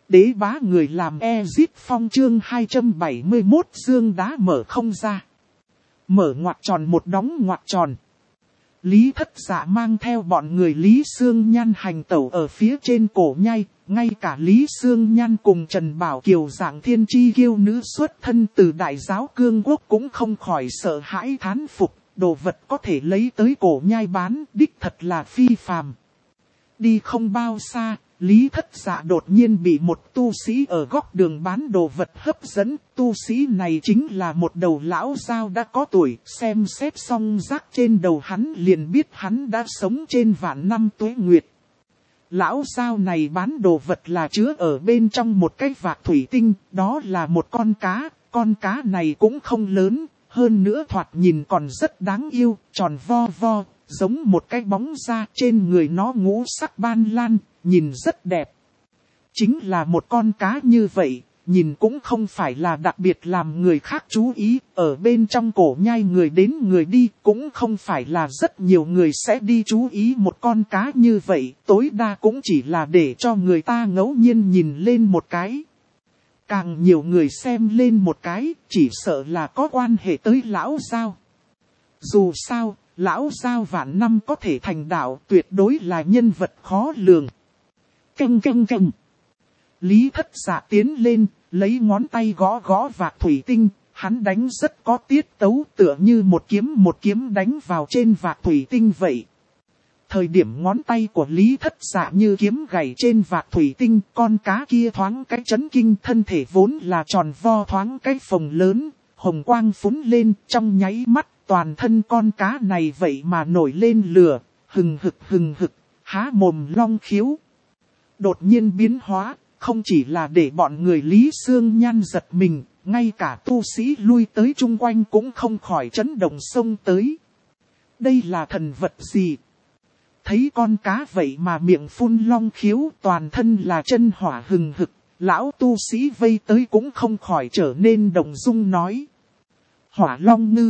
Đế bá người làm Ezit Phong chương 271 dương đá mở không ra. Mở ngoặc tròn một đóng ngoặc tròn. Lý Thất Dạ mang theo bọn người Lý Sương Nhan hành tẩu ở phía trên cổ nhai. Ngay cả Lý Sương Nhan cùng Trần Bảo Kiều dạng thiên chi kiêu nữ xuất thân từ đại giáo cương quốc cũng không khỏi sợ hãi thán phục. Đồ vật có thể lấy tới cổ nhai bán, đích thật là phi phàm. Đi không bao xa, Lý Thất Dạ đột nhiên bị một tu sĩ ở góc đường bán đồ vật hấp dẫn. Tu sĩ này chính là một đầu lão dao đã có tuổi, xem xét xong rác trên đầu hắn liền biết hắn đã sống trên vạn năm tuế nguyệt. Lão dao này bán đồ vật là chứa ở bên trong một cái vạc thủy tinh, đó là một con cá này cũng không lớn, hơn nữa thoạt nhìn còn rất đáng yêu, tròn vo vo, giống một cái bóng da, trên người nó ngũ sắc ban lan, nhìn rất đẹp. Chính là một con cá như vậy, nhìn cũng không phải là đặc biệt làm người khác chú ý, ở bên trong cổ nhai người đến người đi, cũng không phải là rất nhiều người sẽ đi chú ý một con cá như vậy, tối đa cũng chỉ là để cho người ta ngẫu nhiên nhìn lên một cái. Càng nhiều người xem lên một cái, chỉ sợ là có quan hệ tới lão dao. Dù sao, lão dao vạn năm có thể thành đạo, tuyệt đối là nhân vật khó lường. Canh canh canh. Lý Thất Dạ tiến lên, lấy ngón tay gõ gõ vạc thủy tinh, hắn đánh rất có tiết tấu, tựa như một kiếm đánh vào trên vạc thủy tinh vậy. Thời điểm ngón tay của Lý Thất Dạ như kiếm gảy trên vạc thủy tinh, con cá kia thoáng cái chấn kinh, thân thể vốn là tròn vo thoáng cái phồng lớn, hồng quang phúng lên, trong nháy mắt toàn thân con cá này vậy mà nổi lên lửa, hừng hực, há mồm long khiếu. Đột nhiên biến hóa, không chỉ là để bọn người Lý Sương Nhan giật mình, ngay cả tu sĩ lui tới chung quanh cũng không khỏi chấn động xông tới. Đây là thần vật gì? Thấy con cá vậy mà miệng phun long khiếu, toàn thân là chân hỏa hừng hực, lão tu sĩ vây tới cũng không khỏi trở nên động dung nói. Hỏa long ngư.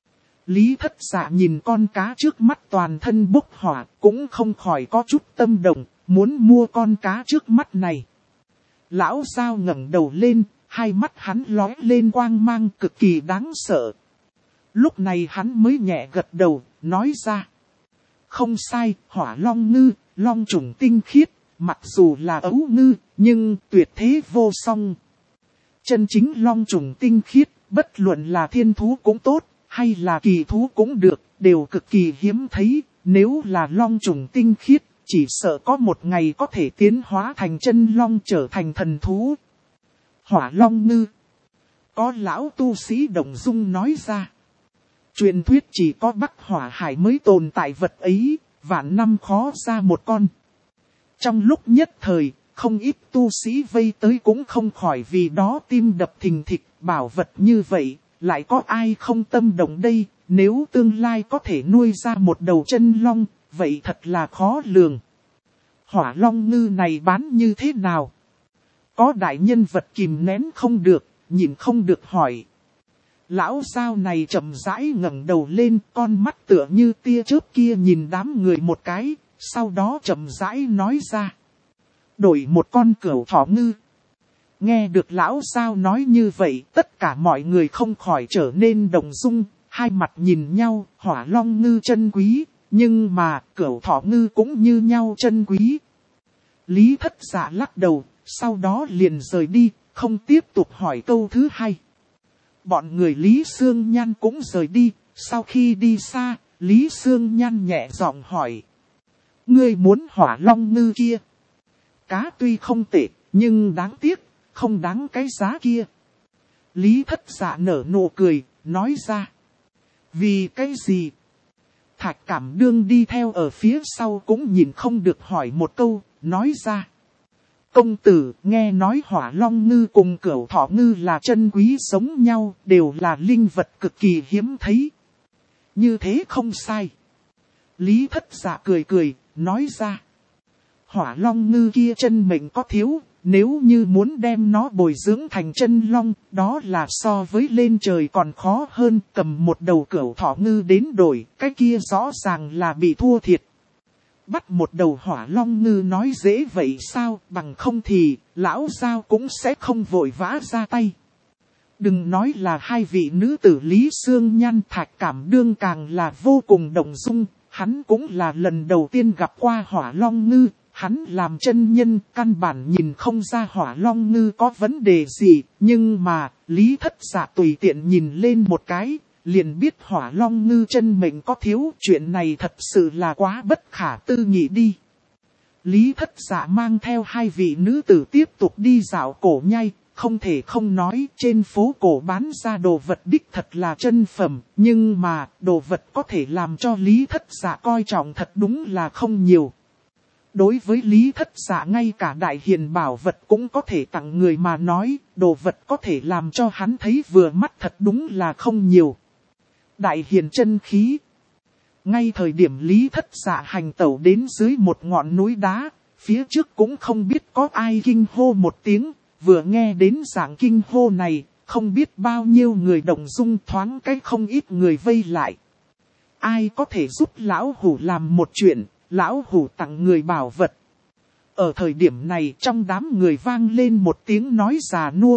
Lý Thất Dạ nhìn con cá trước mắt toàn thân bốc hỏa, cũng không khỏi có chút tâm động, muốn mua con cá trước mắt này. Lão dao ngẩng đầu lên, hai mắt hắn lóe lên quang mang cực kỳ đáng sợ. Lúc này hắn mới nhẹ gật đầu, nói ra. Không sai, hỏa long ngư, long trùng tinh khiết, mặc dù là ấu ngư, nhưng tuyệt thế vô song. Chân chính long trùng tinh khiết, bất luận là thiên thú cũng tốt, hay là kỳ thú cũng được, đều cực kỳ hiếm thấy. Nếu là long trùng tinh khiết, chỉ sợ có một ngày có thể tiến hóa thành chân long trở thành thần thú. Hỏa long ngư. Có lão tu sĩ động dung nói ra. Truyền thuyết chỉ có Bắc Hỏa Hải mới tồn tại vật ấy, vạn năm khó ra một con. Trong lúc nhất thời, không ít tu sĩ vây tới cũng không khỏi vì đó tim đập thình thịch, bảo vật như vậy, lại có ai không tâm động đây, nếu tương lai có thể nuôi ra một đầu chân long, vậy thật là khó lường. Hỏa long ngư này bán như thế nào? Có đại nhân vật kìm nén không được, nhìn không được hỏi. Lão dao này chậm rãi ngẩng đầu lên, con mắt tựa như tia chớp kia nhìn đám người một cái, sau đó chậm rãi nói ra. Đổi một con cẩu thỏ ngư. Nghe được lão dao nói như vậy, tất cả mọi người không khỏi trở nên động dung, hai mặt nhìn nhau, hỏa long ngư chân quý, nhưng mà cẩu thỏ ngư cũng như nhau chân quý. Lý Thất Dạ lắc đầu, sau đó liền rời đi, không tiếp tục hỏi câu thứ hai. Bọn người Lý Sương Nhan cũng rời đi, sau khi đi xa, Lý Sương Nhan nhẹ giọng hỏi. Ngươi muốn hỏa long ngư kia? Cá tuy không tệ, nhưng đáng tiếc, không đáng cái giá kia. Lý Thất Dạ nở nụ cười, nói ra. Vì cái gì? Thạch Cảm Đương đi theo ở phía sau cũng nhìn không được hỏi một câu, nói ra. Công tử, nghe nói hỏa long ngư cùng cẩu thỏ ngư là chân quý giống nhau, đều là linh vật cực kỳ hiếm thấy. Như thế không sai. Lý Thất Dạ cười, nói ra. Hỏa long ngư kia chân mệnh có thiếu, nếu như muốn đem nó bồi dưỡng thành chân long, đó là so với lên trời còn khó hơn, cầm một đầu cẩu thỏ ngư đến đổi, cái kia rõ ràng là bị thua thiệt. bắt một đầu hỏa long ngư nói dễ vậy sao, bằng không thì, lão Giao cũng sẽ không vội vã ra tay. Đừng nói là hai vị nữ tử Lý Sương Nhan, Thạch Cảm Đương càng là vô cùng động dung, hắn cũng là lần đầu tiên gặp qua hỏa long ngư, hắn làm chân nhân căn bản nhìn không ra hỏa long ngư có vấn đề gì, nhưng mà, Lý Thất Dạ tùy tiện nhìn lên một cái, liền biết hỏa long ngư chân mệnh có thiếu, chuyện này thật sự là quá bất khả tư nghị đi. Lý Thất Dạ mang theo hai vị nữ tử tiếp tục đi dạo cổ nhai, không thể không nói trên phố cổ bán ra đồ vật đích thật là chân phẩm, nhưng mà đồ vật có thể làm cho Lý Thất Dạ coi trọng thật đúng là không nhiều. Đối với Lý Thất Dạ ngay cả đại hiền bảo vật cũng có thể tặng người mà nói, đồ vật có thể làm cho hắn thấy vừa mắt thật đúng là không nhiều. Đại hiền chân khí. Ngay thời điểm Lý Thất Dạ hành tẩu đến dưới một ngọn núi đá, phía trước cũng không biết có ai kinh hô một tiếng, vừa nghe đến dạng kinh hô này, không biết bao nhiêu người động dung, thoáng cái không ít người vây lại. Ai có thể giúp lão hủ làm một chuyện, lão hủ tặng người bảo vật. Ở thời điểm này trong đám người vang lên một tiếng nói già nua.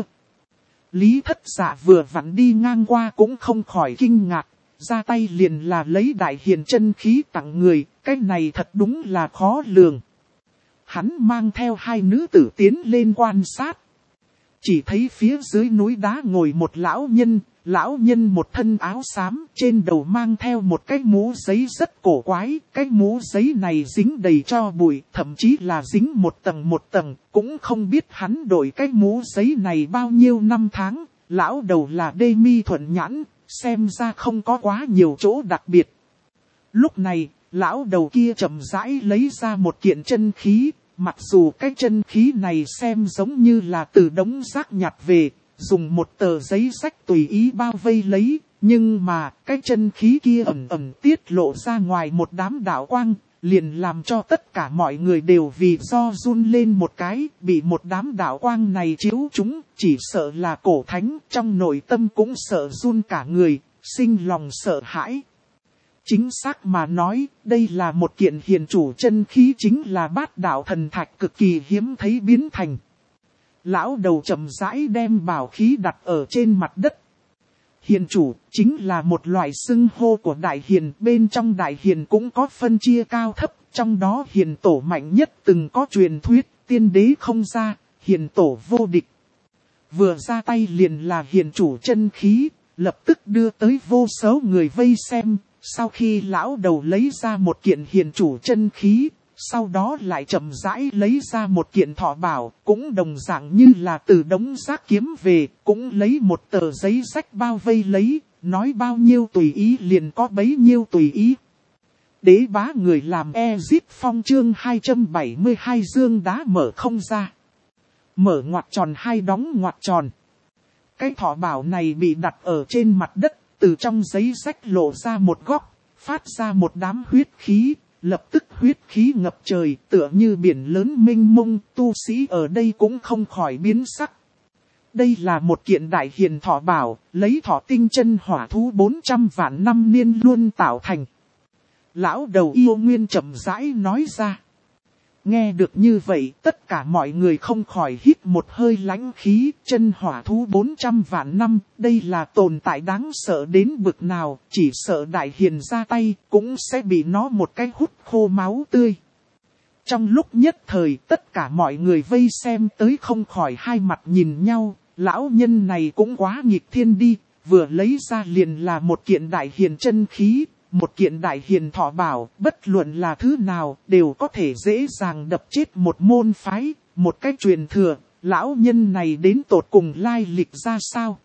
Lý Thất Dạ vừa vặn đi ngang qua cũng không khỏi kinh ngạc, ra tay liền là lấy đại hiền chân khí tặng người, cái này thật đúng là khó lường. Hắn mang theo hai nữ tử tiến lên quan sát. Chỉ thấy phía dưới núi đá ngồi một lão nhân một thân áo xám, trên đầu mang theo một cái mũ giấy rất cổ quái, cái mũ giấy này dính đầy tro bụi, thậm chí là dính một tầng, cũng không biết hắn đổi cái mũ giấy này bao nhiêu năm tháng, lão đầu là đê mi thuận nhãn, xem ra không có quá nhiều chỗ đặc biệt. Lúc này, lão đầu kia chậm rãi lấy ra một kiện chân khí. Mặc dù cái chân khí này xem giống như là từ đống rác nhặt về, dùng một tờ giấy sách tùy ý bao vây lấy, nhưng mà cái chân khí kia ẩn ẩn tiết lộ ra ngoài một đám đạo quang, liền làm cho tất cả mọi người đều vì do run lên một cái, bị một đám đạo quang này chiếu chúng, chỉ sợ là cổ thánh, trong nội tâm cũng sợ run cả người, sinh lòng sợ hãi. Chính xác mà nói, đây là một kiện hiền chủ chân khí, chính là bát đạo thần thạch cực kỳ hiếm thấy biến thành. Lão đầu chậm rãi đem bảo khí đặt ở trên mặt đất. Hiền chủ chính là một loại xưng hô của đại hiền, bên trong đại hiền cũng có phân chia cao thấp, trong đó hiền tổ mạnh nhất từng có truyền thuyết, tiên đế không ra, hiền tổ vô địch. Vừa ra tay liền là hiền chủ chân khí, lập tức đưa tới vô số người vây xem. Sau khi lão đầu lấy ra một kiện hiền chủ chân khí, sau đó lại chậm rãi lấy ra một kiện thọ bảo, cũng đồng dạng như là từ đống rác kiếm về, cũng lấy một tờ giấy rách bao vây lấy, nói bao nhiêu tùy ý liền có bấy nhiêu tùy ý. Đế bá người làm Ezip Phong chương 272 dương đá mở không ra. Mở ngoặc tròn hai đóng ngoặc tròn. Cái thọ bảo này bị đặt ở trên mặt đất. Từ trong giấy rách lộ ra một góc, phát ra một đám huyết khí, lập tức huyết khí ngập trời, tựa như biển lớn mênh mông, tu sĩ ở đây cũng không khỏi biến sắc. Đây là một kiện đại hiền thọ bảo, lấy thọ tinh chân hỏa thú 400 vạn năm niên luôn tạo thành. Lão đầu yêu nguyên chậm rãi nói ra. Nghe được như vậy, tất cả mọi người không khỏi hít một hơi lãnh khí, chân hỏa thú 400 vạn năm, đây là tồn tại đáng sợ đến bực nào, chỉ sợ đại hiền ra tay, cũng sẽ bị nó một cái hút khô máu tươi. Trong lúc nhất thời, tất cả mọi người vây xem tới không khỏi hai mặt nhìn nhau, lão nhân này cũng quá nghịch thiên đi, vừa lấy ra liền là một kiện đại hiền chân khí. Một kiện đại hiền thọ bảo, bất luận là thứ nào, đều có thể dễ dàng đập chết một môn phái, một cách truyền thừa, lão nhân này đến tột cùng lai lịch ra sao.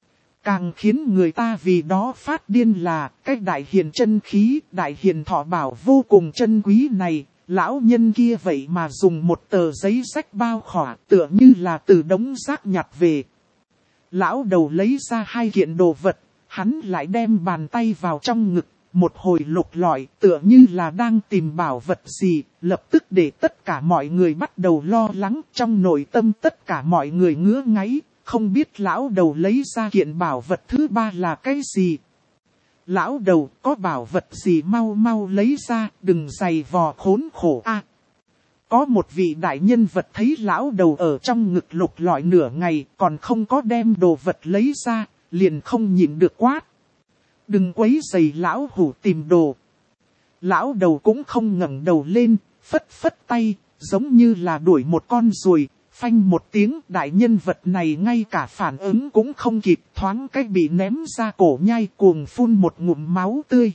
Càng khiến người ta vì đó phát điên là, cái đại hiền chân khí, đại hiền thọ bảo vô cùng chân quý này, lão nhân kia vậy mà dùng một tờ giấy rách bao khỏa, tựa như là từ đống rác nhặt về. Lão đầu lấy ra hai kiện đồ vật, hắn lại đem bàn tay vào trong ngực. Một hồi lục lọi tựa như là đang tìm bảo vật gì, lập tức để tất cả mọi người bắt đầu lo lắng, trong nội tâm tất cả mọi người ngứa ngáy, không biết lão đầu lấy ra kiện bảo vật thứ ba là cái gì. Lão đầu có bảo vật gì mau mau lấy ra, đừng giày vò khốn khổ a. Có một vị đại nhân vật thấy lão đầu ở trong ngực lục lọi nửa ngày còn không có đem đồ vật lấy ra, liền không nhịn được quát. Đừng quấy rầy lão hủ tìm đồ. Lão đầu cũng không ngẩng đầu lên, phất phất tay, giống như là đuổi một con ruồi, phanh một tiếng đại nhân vật này ngay cả phản ứng cũng không kịp, thoáng cách bị ném ra cổ nhai cuồng phun một ngụm máu tươi.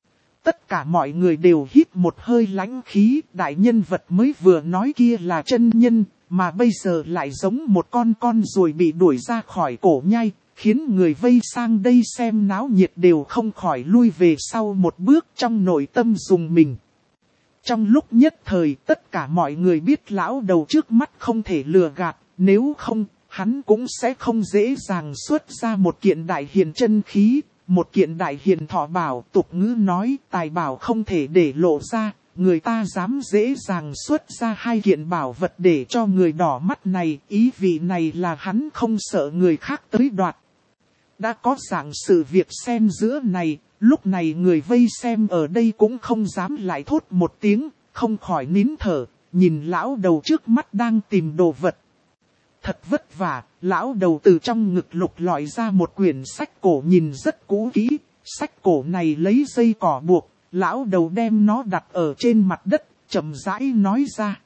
Tất cả mọi người đều hít một hơi lãnh khí, đại nhân vật mới vừa nói kia là chân nhân, mà bây giờ lại giống một con ruồi bị đuổi ra khỏi cổ nhai, khiến người vây sang đây xem náo nhiệt đều không khỏi lui về sau một bước trong nội tâm dùng mình. Trong lúc nhất thời tất cả mọi người biết lão đầu trước mắt không thể lừa gạt, nếu không, hắn cũng sẽ không dễ dàng xuất ra một kiện đại hiền chân khí, một kiện đại hiền thọ bảo. Tục ngữ nói tài bảo không thể để lộ ra, người ta dám dễ dàng xuất ra hai kiện bảo vật để cho người đỏ mắt này, ý vị này là hắn không sợ người khác tới đoạt. Đã có dạng sự việc xen giữa này, lúc này người vây xem ở đây cũng không dám lại thốt một tiếng, không khỏi nín thở, nhìn lão đầu trước mắt đang tìm đồ vật. Thật vất vả, lão đầu từ trong ngực lục lọi ra một quyển sách cổ nhìn rất cũ kỹ, sách cổ này lấy dây cỏ buộc, lão đầu đem nó đặt ở trên mặt đất, chậm rãi nói ra.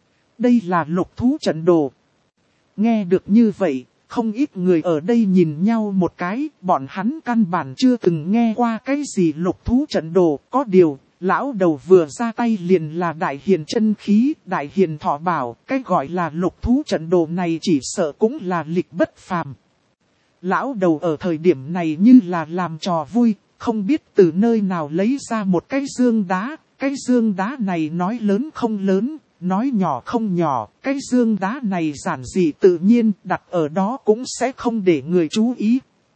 Đây là lục thú trận đồ. Nghe được như vậy, không ít người ở đây nhìn nhau một cái, bọn hắn căn bản chưa từng nghe qua cái gì lục thú trận đồ, có điều, lão đầu vừa ra tay liền là đại hiền chân khí, đại hiền thọ bảo, cái gọi là lục thú trận đồ này chỉ sợ cũng là lịch bất phàm. Lão đầu ở thời điểm này như là làm trò vui, không biết từ nơi nào lấy ra một cái dương đá, cái dương đá này nói lớn không lớn, nói nhỏ không nhỏ, cái dương đá này giản dị tự nhiên đặt ở đó cũng sẽ không để người chú ý.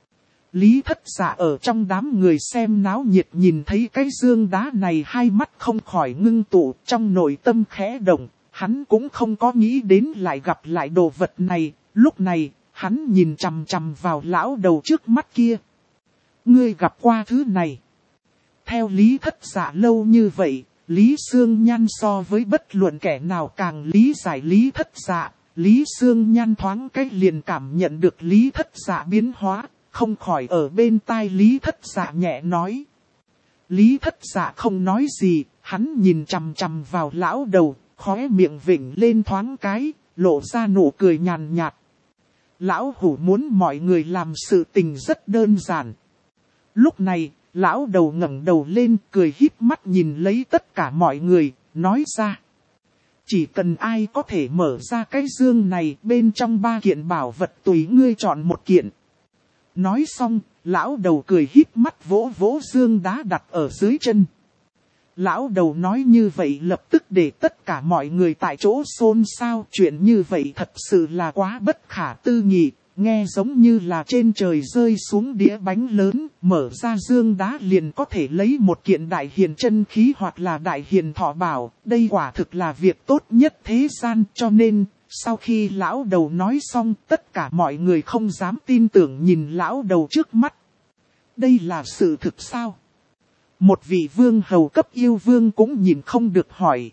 Lý Thất Dạ ở trong đám người xem náo nhiệt nhìn thấy cái dương đá này hai mắt không khỏi ngưng tụ, trong nội tâm khẽ động, hắn cũng không có nghĩ đến lại gặp lại đồ vật này, lúc này, hắn nhìn chằm chằm vào lão đầu trước mắt kia. Ngươi gặp qua thứ này. Theo Lý Thất Dạ lâu như vậy, Lý Sương Nhan so với bất luận kẻ nào càng lý giải Lý Thất Dạ, Lý Sương Nhan thoáng cách liền cảm nhận được Lý Thất Dạ biến hóa, không khỏi ở bên tai Lý Thất Dạ nhẹ nói. Lý Thất Dạ không nói gì, hắn nhìn chằm chằm vào lão đầu, khóe miệng vểnh lên thoáng cái, lộ ra nụ cười nhàn nhạt. Lão hủ muốn mọi người làm sự tình rất đơn giản. Lúc này, lão đầu ngẩng đầu lên cười híp mắt nhìn lấy tất cả mọi người, nói ra. Chỉ cần ai có thể mở ra cái dương này bên trong 3 kiện bảo vật tùy ngươi chọn một kiện. Nói xong, lão đầu cười híp mắt vỗ vỗ dương đá đặt ở dưới chân. Lão đầu nói như vậy lập tức để tất cả mọi người tại chỗ xôn xao. Chuyện như vậy thật sự là quá bất khả tư nghị. Nghe giống như là trên trời rơi xuống đĩa bánh lớn, mở ra dương đá liền có thể lấy một kiện đại hiền chân khí hoặc là đại hiền thọ bảo. Đây quả thực là việc tốt nhất thế gian, cho nên, sau khi lão đầu nói xong, tất cả mọi người không dám tin tưởng nhìn lão đầu trước mắt. Đây là sự thực sao? Một vị vương hầu cấp yêu vương cũng nhìn không được hỏi.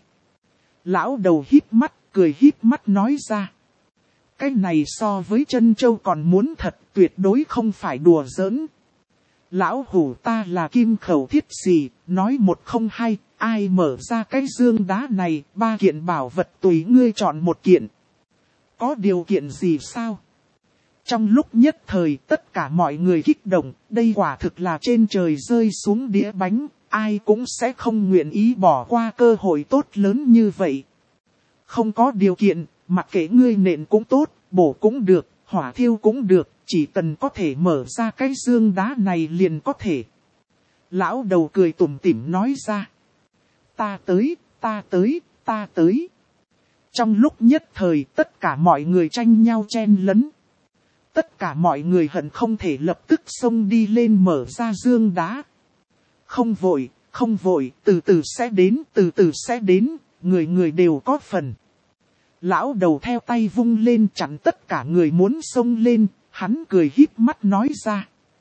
Lão đầu híp mắt, cười híp mắt nói ra. Cái này so với chân châu còn muốn thật, tuyệt đối không phải đùa giỡn. Lão hủ ta là kim khẩu thiết xì, nói một không hai, ai mở ra cái dương đá này, 3 kiện bảo vật tùy ngươi chọn một kiện. Có điều kiện gì sao? Trong lúc nhất thời tất cả mọi người kích động, đây quả thực là trên trời rơi xuống đĩa bánh, ai cũng sẽ không nguyện ý bỏ qua cơ hội tốt lớn như vậy. Không có điều kiện, mặc kệ ngươi nện cũng tốt, bổ cũng được, hỏa thiêu cũng được, chỉ cần có thể mở ra cái dương đá này liền có thể. Lão đầu cười tủm tỉm nói ra. Ta tới, ta tới, ta tới. Trong lúc nhất thời tất cả mọi người tranh nhau chen lấn. Tất cả mọi người hận không thể lập tức xông đi lên mở ra dương đá. Không vội, không vội, từ từ sẽ đến, từ từ sẽ đến, người người đều có phần. Lão đầu theo tay vung lên chặn tất cả người muốn xông lên, hắn cười híp mắt nói ra.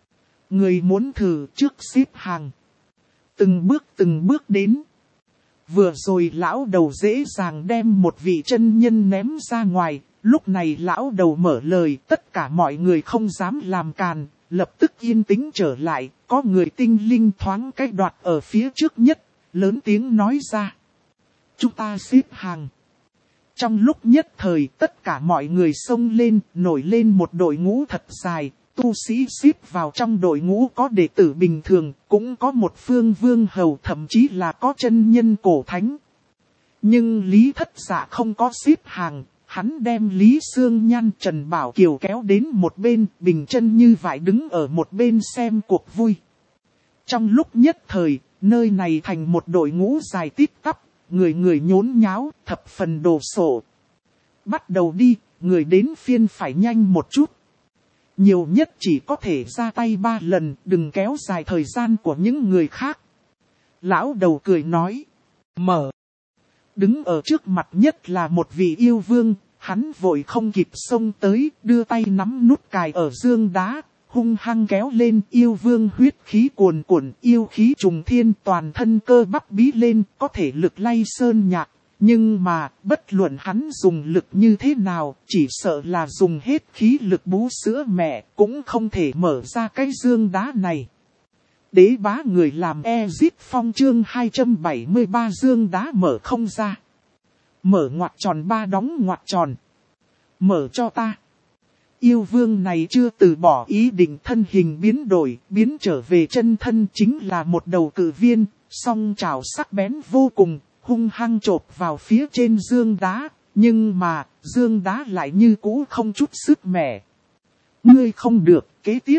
Người muốn thử trước xếp hàng. Từng bước đến. Vừa rồi lão đầu dễ dàng đem một vị chân nhân ném ra ngoài. Lúc này lão đầu mở lời, tất cả mọi người không dám làm càn, lập tức yên tĩnh trở lại. Có người tinh linh thoáng cái đoạt ở phía trước nhất, lớn tiếng nói ra. Chúng ta xếp hàng. Trong lúc nhất thời tất cả mọi người xông lên, nổi lên một đội ngũ thật dài. Tu sĩ xếp vào trong đội ngũ có đệ tử bình thường, cũng có một phương vương hầu, thậm chí là có chân nhân cổ thánh. Nhưng Lý Thất Dạ không có xếp hàng, hắn đem Lý Sương Nhan, Trần Bảo Kiều kéo đến một bên, bình chân như vậy đứng ở một bên xem cuộc vui. Trong lúc nhất thời, nơi này thành một đội ngũ dài tít tắp, người người nhốn nháo, thập phần đồ sộ. Bắt đầu đi, người đến phiên phải nhanh một chút. Nhiều nhất chỉ có thể ra tay 3 lần, đừng kéo dài thời gian của những người khác. Lão đầu cười nói. Mở. Đứng ở trước mặt nhất là một vị yêu vương, hắn vội không kịp xông tới, đưa tay nắm nút cài ở dương đá, hung hăng kéo lên. Yêu vương huyết khí cuồn cuộn, yêu khí trùng thiên, toàn thân cơ bắp bí lên, có thể lực lay sơn nhạc. Nhưng mà, bất luận hắn dùng lực như thế nào, chỉ sợ là dùng hết khí lực bú sữa mẹ, cũng không thể mở ra cái dương đá này. Đế bá người làm Ezic Phong chương 273 dương đá mở không ra. Mở ngoặc tròn 3 đóng ngoặc tròn. Mở cho ta. Yêu vương này chưa từ bỏ ý định, thân hình biến đổi, biến trở về chân thân, chính là một đầu cự viên, song trảo sắc bén vô cùng. Hung hăng chộp vào phía trên dương đá, nhưng mà, dương đá lại như cũ không chút sức mẻ. Ngươi không được, kế tiếp.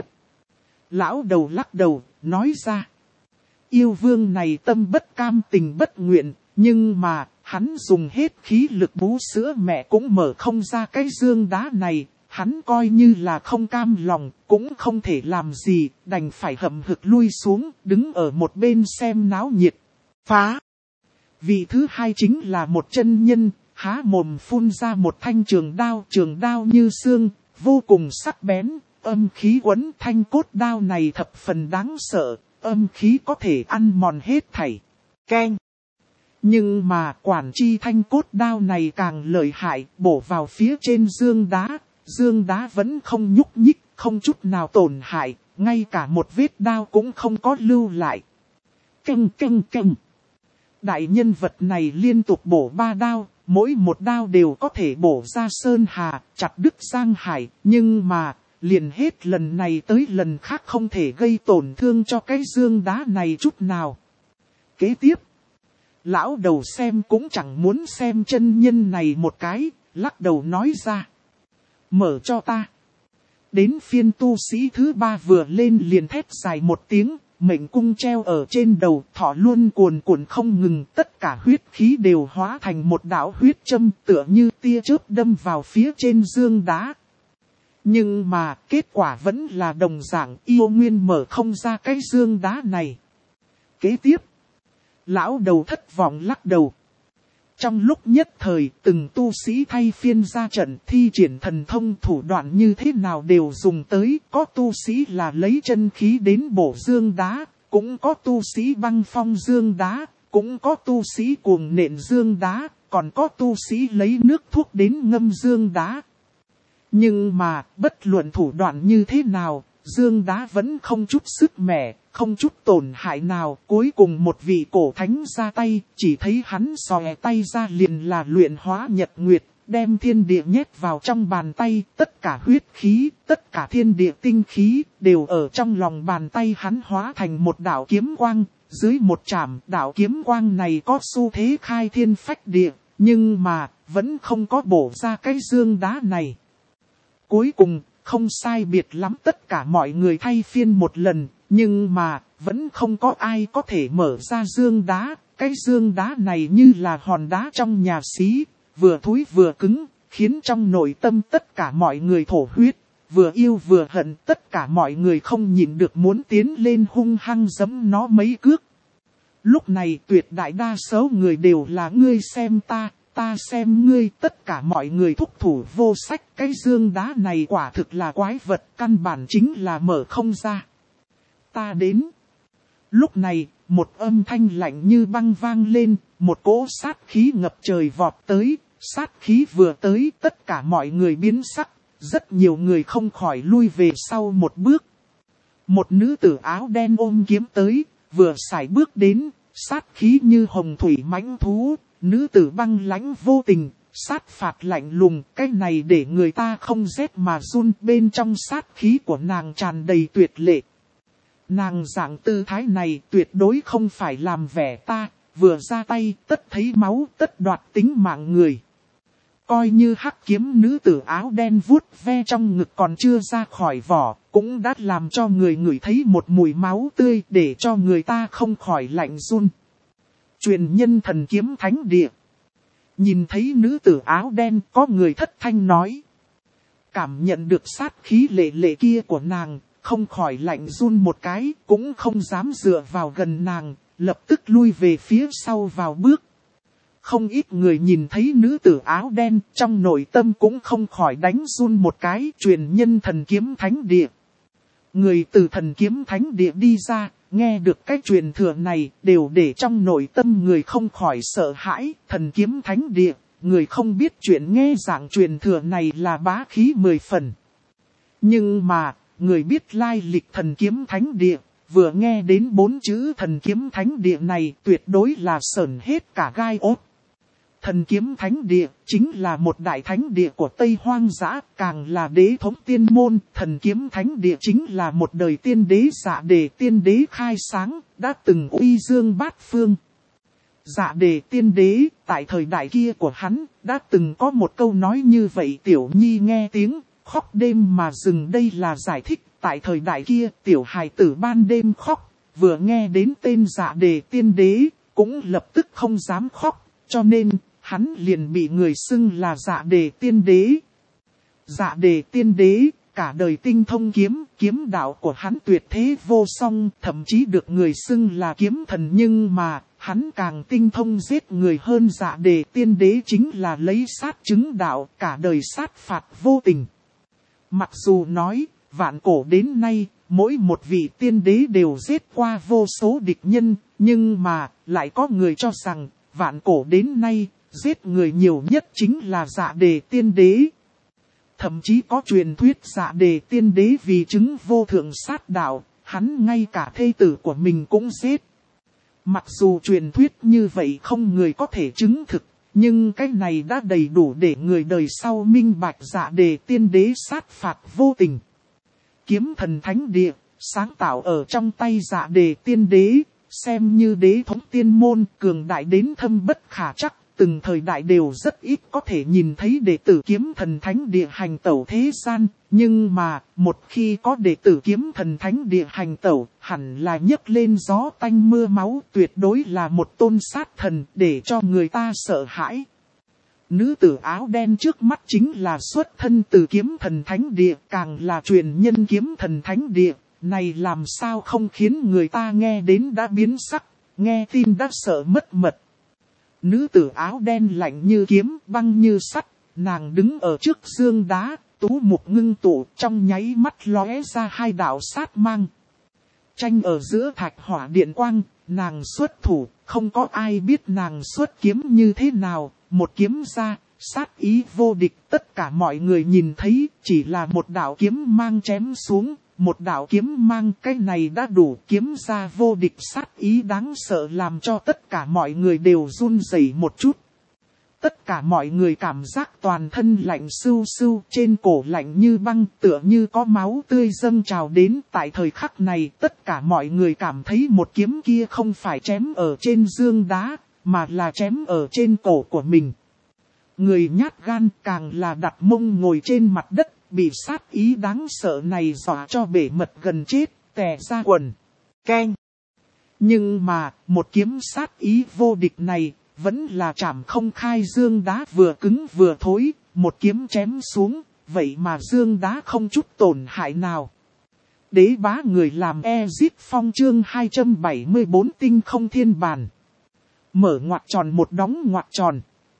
Lão đầu lắc đầu, nói ra. Yêu vương này tâm bất cam tình bất nguyện, nhưng mà, hắn dùng hết khí lực bú sữa mẹ cũng mở không ra cái dương đá này. Hắn coi như là không cam lòng, cũng không thể làm gì, đành phải hậm hực lui xuống, đứng ở một bên xem náo nhiệt. Phá! Vị thứ hai chính là một chân nhân, há mồm phun ra một thanh trường đao như xương, vô cùng sắc bén, âm khí quấn. Thanh cốt đao này thập phần đáng sợ, âm khí có thể ăn mòn hết thảy. Keng! Nhưng mà quản chi thanh cốt đao này càng lợi hại, bổ vào phía trên dương đá vẫn không nhúc nhích, không chút nào tổn hại, ngay cả một vết đao cũng không có lưu lại. Keng keng keng! Đại nhân vật này liên tục bổ 3 đao, mỗi một đao đều có thể bổ ra sơn hà, chặt đứt giang hải, nhưng mà, liền hết lần này tới lần khác không thể gây tổn thương cho cái dương đá này chút nào. Kế tiếp, lão đầu xem cũng chẳng muốn xem chân nhân này một cái, lắc đầu nói ra. Mở cho ta. Đến phiên tu sĩ thứ 3 vừa lên liền thét dài một tiếng. Mệnh cung treo ở trên đầu, thọ luôn cuồn cuộn không ngừng, tất cả huyết khí đều hóa thành một đạo huyết châm, tựa như tia chớp đâm vào phía trên dương đá. Nhưng mà, kết quả vẫn là đồng dạng, yêu nguyên mở không ra cái dương đá này. Kế tiếp, lão đầu thất vọng lắc đầu. Trong lúc nhất thời, từng tu sĩ thay phiên ra trận, thi triển thần thông thủ đoạn như thế nào đều dùng tới. Có tu sĩ là lấy chân khí đến bổ dương đá, cũng có tu sĩ băng phong dương đá, cũng có tu sĩ cuồng nện dương đá, còn có tu sĩ lấy nước thuốc đến ngâm dương đá. Nhưng mà, bất luận thủ đoạn như thế nào, dương đá vẫn không chút sức mẻ, không chút tổn hại nào. Cuối cùng một vị cổ thánh ra tay, chỉ thấy hắn xòe tay ra liền là luyện hóa nhật nguyệt, đem thiên địa nhét vào trong bàn tay. Tất cả huyết khí, tất cả thiên địa tinh khí, đều ở trong lòng bàn tay hắn hóa thành một đạo kiếm quang. Dưới một chạm, đạo kiếm quang này có xu thế khai thiên phách địa, nhưng mà, vẫn không có bổ ra cái dương đá này. Cuối cùng, không sai biệt lắm tất cả mọi người thay phiên một lần, nhưng mà, vẫn không có ai có thể mở ra dương đá. Cái dương đá này như là hòn đá trong nhà xí, vừa thúi vừa cứng, khiến trong nội tâm tất cả mọi người thổ huyết, vừa yêu vừa hận, tất cả mọi người không nhịn được muốn tiến lên hung hăng giẫm nó mấy cước. Lúc này tuyệt đại đa số người đều là ngươi xem ta xem ngươi, tất cả mọi người thúc thủ vô sách. Cái dương đá này quả thực là quái vật, căn bản chính là mở không ra. Ta đến. Lúc này, một âm thanh lạnh như băng vang lên, một cỗ sát khí ngập trời vọt tới, sát khí vừa tới tất cả mọi người biến sắc, rất nhiều người không khỏi lui về sau một bước. Một nữ tử áo đen ôm kiếm tới, vừa sải bước đến, sát khí như hồng thủy mãnh thú, nữ tử băng lãnh vô tình, sát phạt lạnh lùng, cái này để người ta không rét mà run, bên trong sát khí của nàng tràn đầy tuyệt lệ. Nàng dạng tư thái này tuyệt đối không phải làm vẻ ta, vừa ra tay tất thấy máu tất đoạt tính mạng người. Coi như hắc kiếm nữ tử áo đen vuốt ve trong ngực còn chưa ra khỏi vỏ, cũng đã làm cho người ngửi thấy một mùi máu tươi để cho người ta không khỏi lạnh run. Truyền nhân thần kiếm thánh địa. Nhìn thấy nữ tử áo đen có người thất thanh nói. Cảm nhận được sát khí lệ lệ kia của nàng, không khỏi lạnh run một cái, cũng không dám dựa vào gần nàng, lập tức lui về phía sau vào bước. Không ít người nhìn thấy nữ tử áo đen, trong nội tâm cũng không khỏi đánh run một cái, truyền nhân thần kiếm thánh địa. Người từ thần kiếm thánh địa đi ra, nghe được cái truyền thừa này, đều để trong nội tâm người không khỏi sợ hãi, thần kiếm thánh địa, người không biết chuyện nghe giảng truyền thừa này là bá khí 10 phần. Nhưng mà, người biết lai lịch thần kiếm thánh địa, vừa nghe đến 4 chữ thần kiếm thánh địa này tuyệt đối là sởn hết cả gai ốt. Thần kiếm thánh địa chính là một đại thánh địa của Tây Hoang Dã, càng là đế thống tiên môn. Thần kiếm thánh địa chính là một đời tiên đế Dạ Đề tiên đế khai sáng, đã từng uy dương bát phương. Dạ Đề tiên đế, tại thời đại kia của hắn, đã từng có một câu nói như vậy: tiểu nhi nghe tiếng, khóc đêm mà dừng. Đây là giải thích, tại thời đại kia, tiểu hài tử ban đêm khóc, vừa nghe đến tên Dạ Đề tiên đế, cũng lập tức không dám khóc, cho nên hắn liền bị người xưng là Dạ Đề tiên đế. Dạ Đề tiên đế, cả đời tinh thông kiếm, kiếm đạo của hắn tuyệt thế vô song, thậm chí được người xưng là kiếm thần. Nhưng mà, hắn càng tinh thông giết người hơn. Dạ Đề tiên đế chính là lấy sát chứng đạo, cả đời sát phạt vô tình. Mặc dù nói, vạn cổ đến nay, mỗi một vị tiên đế đều giết qua vô số địch nhân, nhưng mà, lại có người cho rằng, vạn cổ đến nay, giết người nhiều nhất chính là Dạ Đề tiên đế. Thậm chí có truyền thuyết Dạ Đề tiên đế vì chứng vô thượng sát đạo, hắn ngay cả thê tử của mình cũng giết. Mặc dù truyền thuyết như vậy không người có thể chứng thực, nhưng cái này đã đầy đủ để người đời sau minh bạch Dạ Đề tiên đế sát phạt vô tình. Kiếm thần thánh địa, sáng tạo ở trong tay Dạ Đề tiên đế, xem như đế thống tiên môn, cường đại đến thâm bất khả trắc. Từng thời đại đều rất ít có thể nhìn thấy đệ tử kiếm thần thánh địa hành tẩu thế gian, nhưng mà, một khi có đệ tử kiếm thần thánh địa hành tẩu, hẳn là nhấc lên gió tanh mưa máu, tuyệt đối là một tôn sát thần để cho người ta sợ hãi. Nữ tử áo đen trước mắt chính là xuất thân từ kiếm thần thánh địa, càng là truyền nhân kiếm thần thánh địa, này làm sao không khiến người ta nghe đến đã biến sắc, nghe tin đã sợ mất mật. Nữ tử áo đen lạnh như kiếm, băng như sắt, nàng đứng ở trước giương đá, tú mục ngưng tụ, trong nháy mắt lóe ra hai đạo sát mang. Tranh ở giữa thạch hỏa điện quang, nàng xuất thủ, không có ai biết nàng xuất kiếm như thế nào, một kiếm ra, sát ý vô địch, tất cả mọi người nhìn thấy, chỉ là một đạo kiếm mang chém xuống. Một đạo kiếm mang, cái này đã đủ, kiếm ra vô địch, sát ý đáng sợ làm cho tất cả mọi người đều run rẩy một chút. Tất cả mọi người cảm giác toàn thân lạnh sưu sưu, trên cổ lạnh như băng, tựa như có máu tươi dâng trào đến. Tại thời khắc này, tất cả mọi người cảm thấy một kiếm kia không phải chém ở trên giương đá, mà là chém ở trên cổ của mình. Người nhát gan càng là đặt mông ngồi trên mặt đất, bị sát ý đáng sợ này dọa cho bể mật gần chết, tè ra quần. Keng! Nhưng mà, một kiếm sát ý vô địch này, vẫn là chạm không khai dương đá vừa cứng vừa thối, một kiếm chém xuống, vậy mà dương đá không chút tổn hại nào. Đế bá người làm Ezip Phong chương 274 tinh không thiên bàn. Mở ngoặc tròn một đóng ngoặc tròn.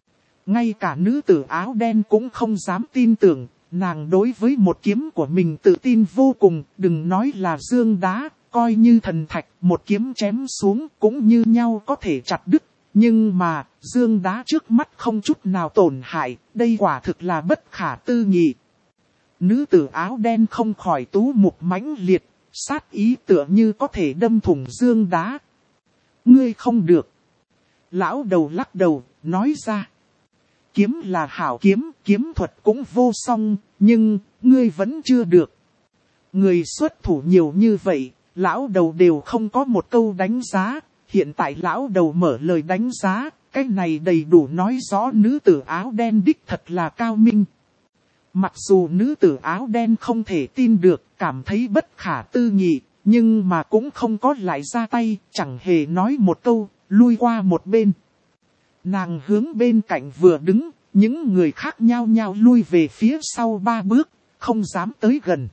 Ngay cả nữ tử áo đen cũng không dám tin tưởng. Nàng đối với một kiếm của mình tự tin vô cùng, đừng nói là dương đá, coi như thần thạch, một kiếm chém xuống cũng như nhau có thể chặt đứt. Nhưng mà, dương đá trước mắt không chút nào tổn hại, đây quả thực là bất khả tư nghị. Nữ tử áo đen không khỏi tú mục mãnh liệt, sát ý tựa như có thể đâm thủng dương đá. Ngươi không được. Lão đầu lắc đầu, nói ra. Kiếm là hảo kiếm, kiếm thuật cũng vô song, nhưng, ngươi vẫn chưa được. Người xuất thủ nhiều như vậy, lão đầu đều không có một câu đánh giá. Hiện tại lão đầu mở lời đánh giá, cái này đầy đủ nói rõ nữ tử áo đen đích thật là cao minh. Mặc dù nữ tử áo đen không thể tin được, cảm thấy bất khả tư nghị, nhưng mà cũng không có lại ra tay, chẳng hề nói một câu, lui qua một bên. Nàng hướng bên cạnh vừa đứng, những người khác nhao nhao lui về phía sau 3 bước, không dám tới gần.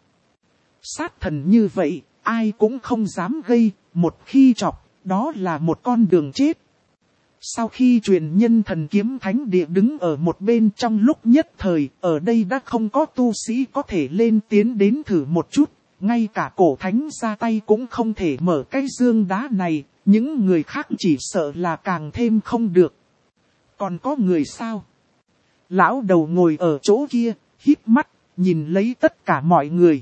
Sát thần như vậy, ai cũng không dám gây, một khi chọc, đó là một con đường chết. Sau khi truyền nhân thần kiếm thánh địa đứng ở một bên trong lúc nhất thời, ở đây đã không có tu sĩ có thể lên tiến đến thử một chút, ngay cả cổ thánh ra tay cũng không thể mở cái dương đá này, những người khác chỉ sợ là càng thêm không được. Còn có người sao? Lão đầu ngồi ở chỗ kia, híp mắt, nhìn lấy tất cả mọi người.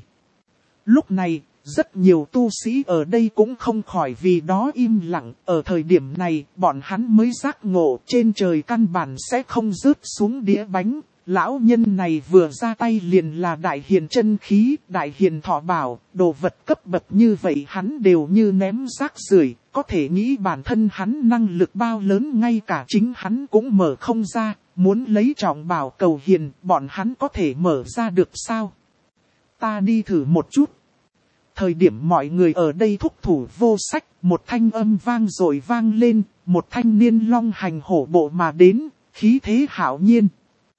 Lúc này, rất nhiều tu sĩ ở đây cũng không khỏi vì đó im lặng. Ở thời điểm này, bọn hắn mới giác ngộ trên trời căn bản sẽ không rớt xuống đĩa bánh. Lão nhân này vừa ra tay liền là đại hiền chân khí, đại hiền thọ bảo, đồ vật cấp bậc như vậy hắn đều như ném rác rưởi. Có thể nghĩ bản thân hắn năng lực bao lớn, ngay cả chính hắn cũng mở không ra. Muốn lấy trọng bảo cầu hiền, bọn hắn có thể mở ra được sao? Ta đi thử một chút. Thời điểm mọi người ở đây thúc thủ vô sách, một thanh âm vang rồi vang lên, một thanh niên long hành hổ bộ mà đến, khí thế hạo nhiên.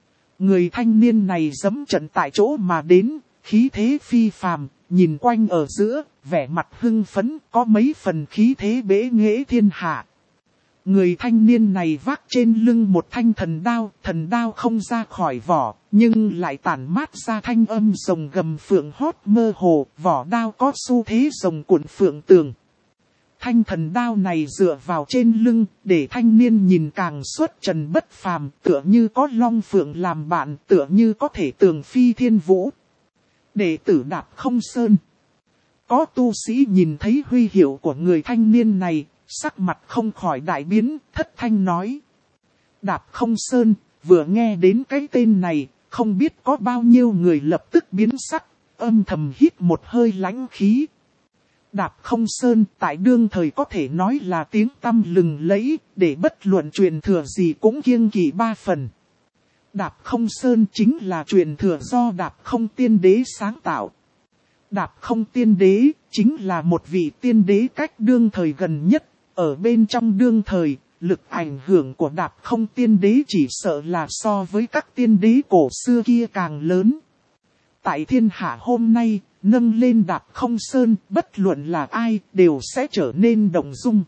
Người thanh niên này giẫm trận tại chỗ mà đến, khí thế phi phàm, nhìn quanh ở giữa, vẻ mặt hưng phấn, có mấy phần khí thế bế nghệ thiên hạ. Người thanh niên này vác trên lưng một thanh thần đao không ra khỏi vỏ, nhưng lại tản mát ra thanh âm rồng gầm phượng hót mơ hồ, vỏ đao có xu thế rồng cuộn phượng tường. Thanh thần đao này dựa vào trên lưng, để thanh niên nhìn càng xuất trần bất phàm, tựa như có long phượng làm bạn, tựa như có thể tường phi thiên vũ. Đệ tử Đạp Không Sơn. Có tu sĩ nhìn thấy huy hiệu của người thanh niên này, sắc mặt không khỏi đại biến, thất thanh nói. Đạp Không Sơn, vừa nghe đến cái tên này, không biết có bao nhiêu người lập tức biến sắc, âm thầm hít một hơi lãnh khí. Đạp Không Sơn tại đương thời có thể nói là tiếng tăm lừng lẫy, để bất luận truyền thừa gì cũng kiêng kỵ 3 phần. Đạp Không Sơn chính là truyền thừa do Đạp Không Tiên Đế sáng tạo. Đạp Không Tiên Đế chính là một vị tiên đế cách đương thời gần nhất. Ở bên trong đương thời, lực ảnh hưởng của Đạp Không Tiên Đế chỉ sợ là so với các tiên đế cổ xưa kia càng lớn. Tại thiên hạ hôm nay, nâng lên Đạp Không Sơn, bất luận là ai, đều sẽ trở nên động dung.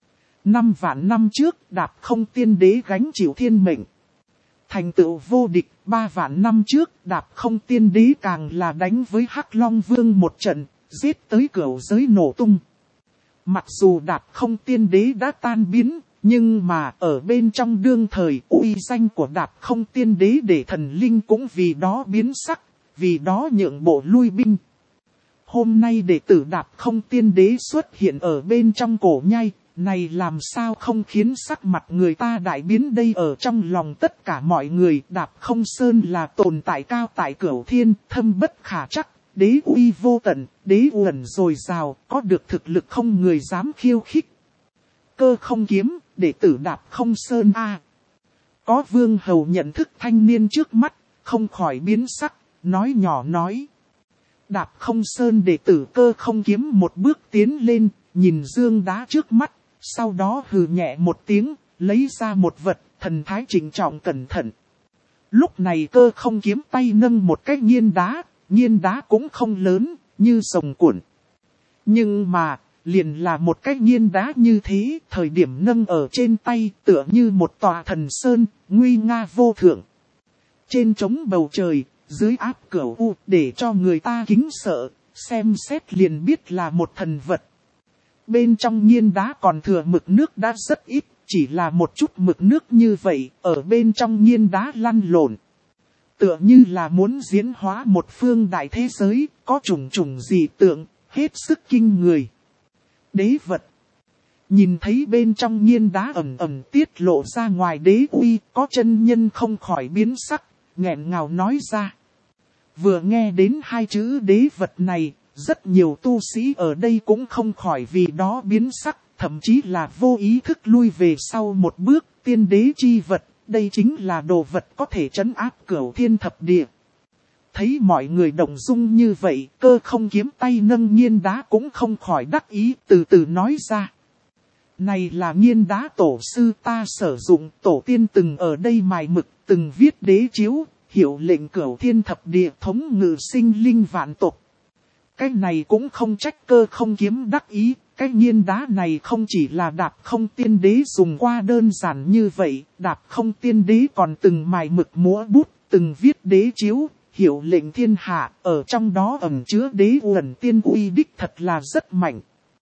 5 vạn năm trước, Đạp Không Tiên Đế gánh chịu thiên mệnh. Thành tựu vô địch, 3 vạn năm trước, Đạp Không Tiên Đế càng là đánh với Hắc Long Vương một trận, giết tới cửu giới nổ tung. Mặc dù Đạp Không Tiên Đế đã tan biến, nhưng mà ở bên trong đương thời uy danh của Đạp Không Tiên Đế để thần linh cũng vì đó biến sắc, vì đó nhượng bộ lui binh. Hôm nay đệ tử Đạp Không Tiên Đế xuất hiện ở bên trong cổ nhai, này làm sao không khiến sắc mặt người ta đại biến đây. Ở trong lòng tất cả mọi người, Đạp Không Sơn là tồn tại cao tại cửu thiên, thâm bất khả trắc. Đế uy vô tận, đế uẩn dồi dào, có được thực lực không người dám khiêu khích. Cơ Không Kiếm, đệ tử Đạp Không Sơn A. Có vương hầu nhận thức thanh niên trước mắt, không khỏi biến sắc, nói nhỏ nói. Đạp Không Sơn đệ tử Cơ Không Kiếm một bước tiến lên, nhìn dương đá trước mắt, sau đó hừ nhẹ một tiếng, lấy ra một vật, thần thái trịnh trọng cẩn thận. Lúc này Cơ Không Kiếm tay nâng một cái nghiên đá cũng không lớn, như sồng cuộn. Nhưng mà, liền là một cái nghiên đá như thế, thời điểm nâng ở trên tay tựa như một tòa thần sơn, nguy nga vô thượng. Trên trống bầu trời, dưới áp cửu u, để cho người ta kính sợ, xem xét liền biết là một thần vật. Bên trong nghiên đá còn thừa mực nước đã rất ít, chỉ là một chút mực nước như vậy, ở bên trong nghiên đá lăn lộn. Tựa như là muốn diễn hóa một phương đại thế giới, có trùng trùng dị tượng, hết sức kinh người. Đế vật. Nhìn thấy bên trong nghiên đá ẩm ẩm tiết lộ ra ngoài đế uy, có chân nhân không khỏi biến sắc, nghẹn ngào nói ra. Vừa nghe đến hai chữ đế vật này, rất nhiều tu sĩ ở đây cũng không khỏi vì đó biến sắc, thậm chí là vô ý thức lui về sau một bước. Tiên đế chi vật, đây chính là đồ vật có thể trấn áp cửu thiên thập địa. Thấy mọi người động dung như vậy, Cơ Không Kiếm tay nâng nghiên đá cũng không khỏi đắc ý, từ từ nói ra. Này là nghiên đá tổ sư ta sử dụng, tổ tiên từng ở đây mài mực, từng viết đế chiếu, hiệu lệnh cửu thiên thập địa, thống ngự sinh linh vạn tộc. Cái này cũng không trách Cơ Không Kiếm đắc ý, cái nghiên đá này không chỉ là đạp không tiên đế dùng qua đơn giản như vậy, đạp không tiên đế còn từng mài mực múa bút, từng viết đế chiếu, hiệu lệnh thiên hạ, ở trong đó ẩn chứa đế uẩn tiên uy đích thật là rất mạnh.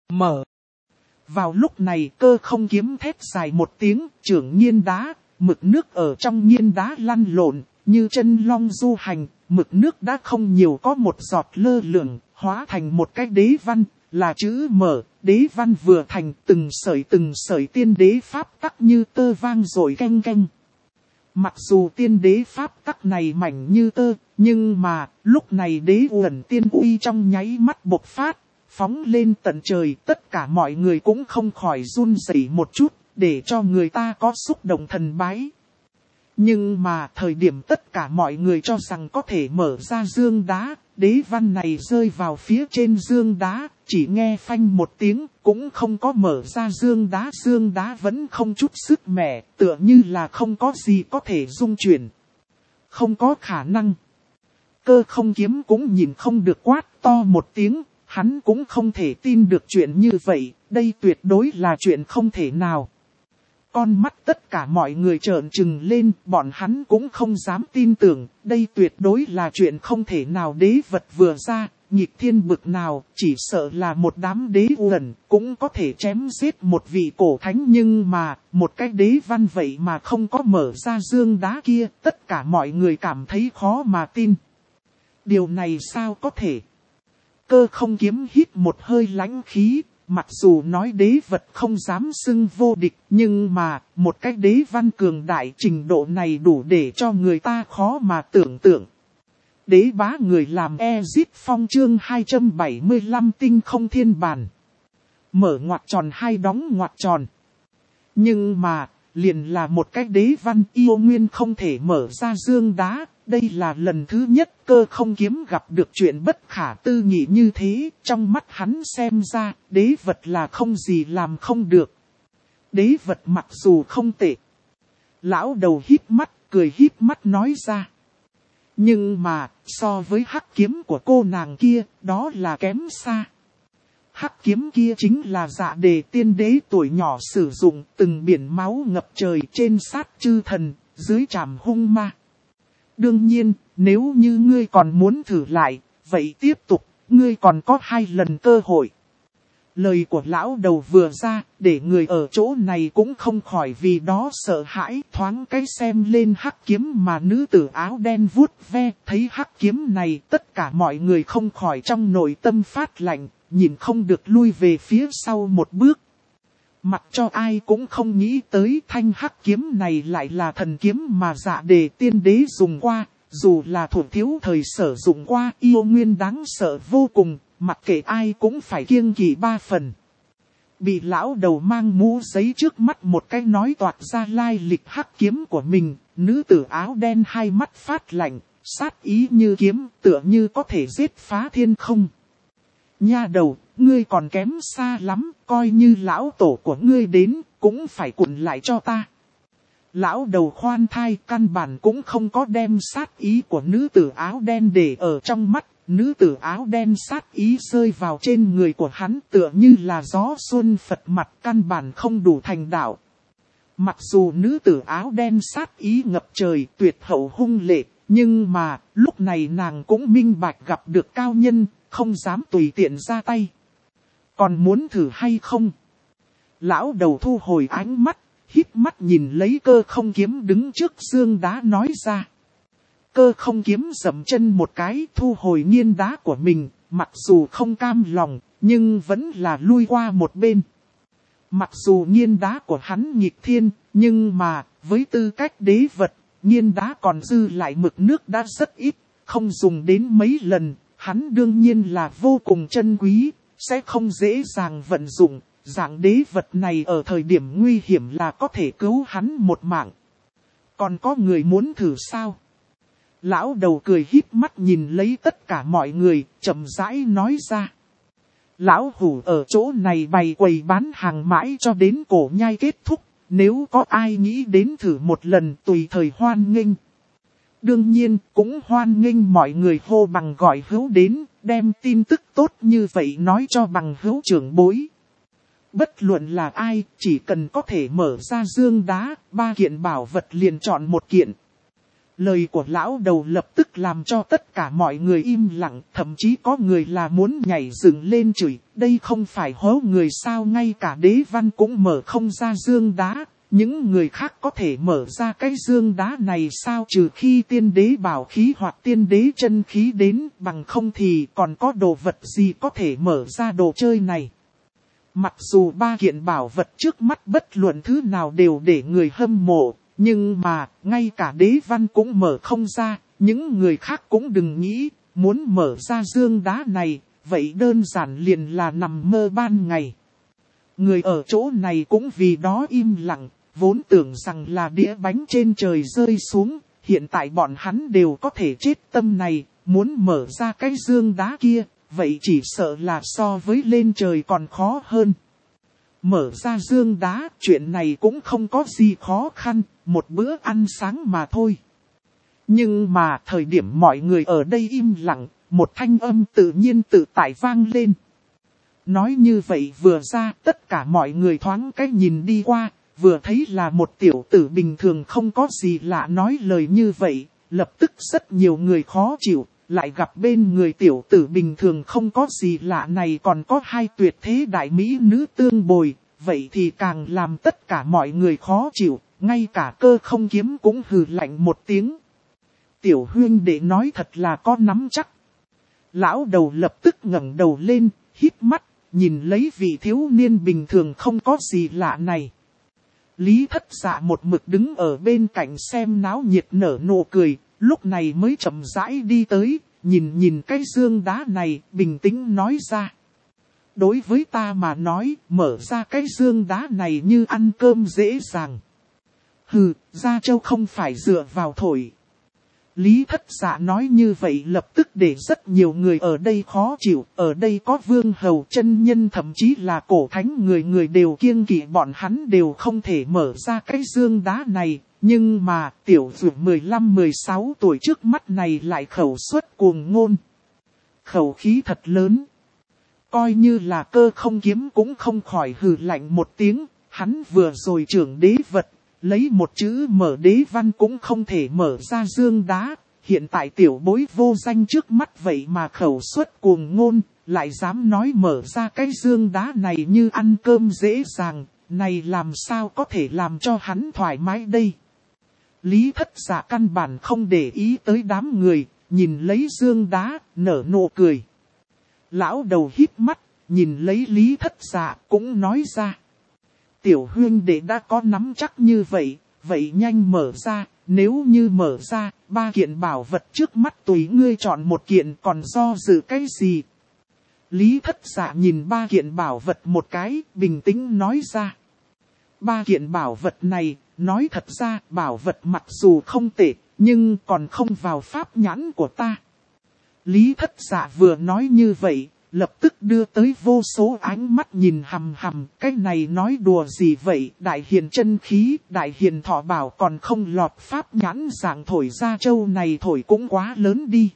Vào lúc này Cơ Không Kiếm thét dài một tiếng, trưởng nghiên đá, mực nước ở trong nghiên đá lăn lộn, như chân long du hành, mực nước đã không nhiều có một giọt lơ lửng, hóa thành một cái đế văn, là chữ mở, đế văn vừa thành từng sợi tiên đế pháp tắc như tơ vang rồi canh canh. Mặc dù tiên đế pháp tắc này mảnh như tơ, nhưng mà lúc này đế uẩn tiên uy trong nháy mắt bộc phát, phóng lên tận trời, tất cả mọi người cũng không khỏi run rẩy một chút, để cho người ta có xúc động thần bái. Nhưng mà thời điểm tất cả mọi người cho rằng có thể mở ra dương đá, đế văn này rơi vào phía trên dương đá, chỉ nghe phanh một tiếng, cũng không có mở ra dương đá vẫn không chút sức mẻ, tựa như là không có gì có thể dung chuyển. Không có khả năng. Cơ Không Kiếm cũng nhìn không được quát to một tiếng, hắn cũng không thể tin được chuyện như vậy, đây tuyệt đối là chuyện không thể nào. Con mắt tất cả mọi người trợn trừng lên, bọn hắn cũng không dám tin tưởng, đây tuyệt đối là chuyện không thể nào. Đế vật vừa ra, nghịch thiên bực nào, chỉ sợ là một đám đế uẩn, cũng có thể chém giết một vị cổ thánh, nhưng mà, một cái đế văn vậy mà không có mở ra dương đá kia, tất cả mọi người cảm thấy khó mà tin. Điều này sao có thể? Cơ Không Kiếm hít một hơi lãnh khí. Mặc dù nói đế vật không dám xưng vô địch, nhưng mà, một cái đế văn cường đại trình độ này đủ để cho người ta khó mà tưởng tượng. Đế bá người làm Ezit Phong chương 275 tinh không thiên bản. Mở ngoặc tròn hai đóng ngoặc tròn. Nhưng mà, liền là một cái đế văn yêu nguyên không thể mở ra dương đá. Đây là lần thứ nhất Cơ Không Kiếm gặp được chuyện bất khả tư nghị như thế, trong mắt hắn xem ra, đế vật là không gì làm không được. Đế vật mặc dù không tệ. Lão đầu híp mắt, cười híp mắt nói ra. Nhưng mà, so với hắc kiếm của cô nàng kia, đó là kém xa. Hắc kiếm kia chính là Dạ Đề tiên đế tuổi nhỏ sử dụng, từng biển máu ngập trời trên sát chư thần, dưới trảm hung ma. Đương nhiên, nếu như ngươi còn muốn thử lại, vậy tiếp tục, ngươi còn có 2 lần cơ hội. Lời của lão đầu vừa ra, để người ở chỗ này cũng không khỏi vì đó sợ hãi, thoáng cái xem lên hắc kiếm mà nữ tử áo đen vuốt ve, thấy hắc kiếm này tất cả mọi người không khỏi trong nội tâm phát lạnh, nhìn không được lui về phía sau một bước. Mặc cho ai cũng không nghĩ tới thanh hắc kiếm này lại là thần kiếm mà Dạ Đề tiên đế dùng qua, dù là thuộc thiếu thời sử dụng qua yêu nguyên đáng sợ vô cùng, mặc kệ ai cũng phải kiêng kỵ 3 phần. Bị lão đầu mang mũ giấy trước mắt một cái nói toạc ra lai lịch hắc kiếm của mình, nữ tử áo đen hai mắt phát lạnh, sát ý như kiếm tựa như có thể giết phá thiên không. Nha đầu, ngươi còn kém xa lắm, coi như lão tổ của ngươi đến, cũng phải cụn lại cho ta. Lão đầu khoan thai căn bản cũng không có đem sát ý của nữ tử áo đen để ở trong mắt, nữ tử áo đen sát ý rơi vào trên người của hắn tựa như là gió xuân phật mặt căn bản không đủ thành đạo. Mặc dù nữ tử áo đen sát ý ngập trời tuyệt hậu hung lệ, nhưng mà lúc này nàng cũng minh bạch gặp được cao nhân, không dám tùy tiện ra tay. Còn muốn thử hay không? Lão đầu thu hồi ánh mắt, híp mắt nhìn lấy Cơ Không Kiếm đứng trước dương đá nói ra. Cơ Không Kiếm dậm chân một cái thu hồi nghiên đá của mình, mặc dù không cam lòng, nhưng vẫn là lui qua một bên. Mặc dù nghiên đá của hắn nghịch thiên, nhưng mà, với tư cách đế vật, nghiên đá còn dư lại mực nước đã rất ít, không dùng đến mấy lần, hắn đương nhiên là vô cùng chân quý, sẽ không dễ dàng vận dụng, dạng đế vật này ở thời điểm nguy hiểm là có thể cứu hắn một mạng. Còn có người muốn thử sao? Lão đầu cười híp mắt nhìn lấy tất cả mọi người, chậm rãi nói ra. Lão hủ ở chỗ này bày quầy bán hàng mãi cho đến cổ nhai kết thúc, nếu có ai nghĩ đến thử một lần tùy thời hoan nghênh. Đương nhiên cũng hoan nghênh mọi người hô bằng gọi hữu đến, đem tin tức tốt như vậy nói cho bằng hữu trưởng bối. Bất luận là ai, chỉ cần có thể mở ra dương đá, 3 kiện bảo vật liền chọn một kiện. Lời của lão đầu lập tức làm cho tất cả mọi người im lặng, thậm chí có người là muốn nhảy dựng lên chửi, đây không phải hố người sao, ngay cả đế văn cũng mở không ra dương đá, những người khác có thể mở ra cái dương đá này sao, trừ khi tiên đế bảo khí hoặc tiên đế chân khí đến, bằng không thì còn có đồ vật gì có thể mở ra đồ chơi này. Mặc dù 3 kiện bảo vật trước mắt bất luận thứ nào đều để người hâm mộ, nhưng mà, ngay cả đế văn cũng mở không ra, những người khác cũng đừng nghĩ, muốn mở ra dương đá này, vậy đơn giản liền là nằm mơ ban ngày. Người ở chỗ này cũng vì đó im lặng, vốn tưởng rằng là đĩa bánh trên trời rơi xuống, hiện tại bọn hắn đều có thể chết tâm này, muốn mở ra cái dương đá kia, vậy chỉ sợ là so với lên trời còn khó hơn. Mở ra dương đá, chuyện này cũng không có gì khó khăn, một bữa ăn sáng mà thôi. Nhưng mà thời điểm mọi người ở đây im lặng, một thanh âm tự nhiên tự tại vang lên. Nói như vậy vừa ra, tất cả mọi người thoáng cách nhìn đi qua, vừa thấy là một tiểu tử bình thường không có gì lạ nói lời như vậy, lập tức rất nhiều người khó chịu, lại gặp bên người tiểu tử bình thường không có gì lạ này còn có 2 tuyệt thế đại mỹ nữ tương bồi, vậy thì càng làm tất cả mọi người khó chịu, ngay cả Cơ Không Kiếm cũng hừ lạnh một tiếng. Tiểu huynh đệ nói thật là có nắm chắc. Lão đầu lập tức ngẩng đầu lên, híp mắt, nhìn lấy vị thiếu niên bình thường không có gì lạ này. Lý Thất Dạ một mực đứng ở bên cạnh xem náo nhiệt nở nụ cười, lúc này mới chậm rãi đi tới, nhìn cái dương đá này, bình tĩnh nói ra. Đối với ta mà nói, mở ra cái dương đá này như ăn cơm dễ dàng. Hừ, Gia Châu không phải dựa vào thổi. Lý Thất Dạ nói như vậy lập tức để rất nhiều người ở đây khó chịu, ở đây có vương hầu chân nhân thậm chí là cổ thánh người đều kiêng kỵ bọn hắn đều không thể mở ra cái dương đá này, nhưng mà tiểu dụ 15-16 tuổi trước mắt này lại khẩu suất cuồng ngôn. Khẩu khí thật lớn. Coi như là Cơ Không Kiếm cũng không khỏi hừ lạnh một tiếng, hắn vừa rồi trưởng đế vật. Lấy một chữ mở đế văn cũng không thể mở ra dương đá, hiện tại tiểu bối vô danh trước mắt vậy mà khẩu suất cuồng ngôn, lại dám nói mở ra cái dương đá này như ăn cơm dễ dàng, này làm sao có thể làm cho hắn thoải mái đây. Lý Thất Dạ căn bản không để ý tới đám người, nhìn lấy dương đá, nở nụ cười. Lão đầu híp mắt, nhìn lấy Lý Thất Dạ cũng nói ra. Tiểu huynh đệ đã có nắm chắc như vậy, vậy nhanh mở ra, nếu như mở ra, 3 kiện bảo vật trước mắt tùy ngươi chọn một kiện còn do dự cái gì. Lý Thất Dạ nhìn 3 kiện bảo vật một cái, bình tĩnh nói ra. 3 kiện bảo vật này, nói thật ra bảo vật mặc dù không tệ, nhưng còn không vào pháp nhãn của ta. Lý Thất Dạ vừa nói như vậy. Lập tức đưa tới vô số ánh mắt nhìn hằm hằm, cái này nói đùa gì vậy, đại hiền chân khí, đại hiền thọ bảo còn không lọt pháp nhãn dạng thổi Gia Châu này thổi cũng quá lớn đi.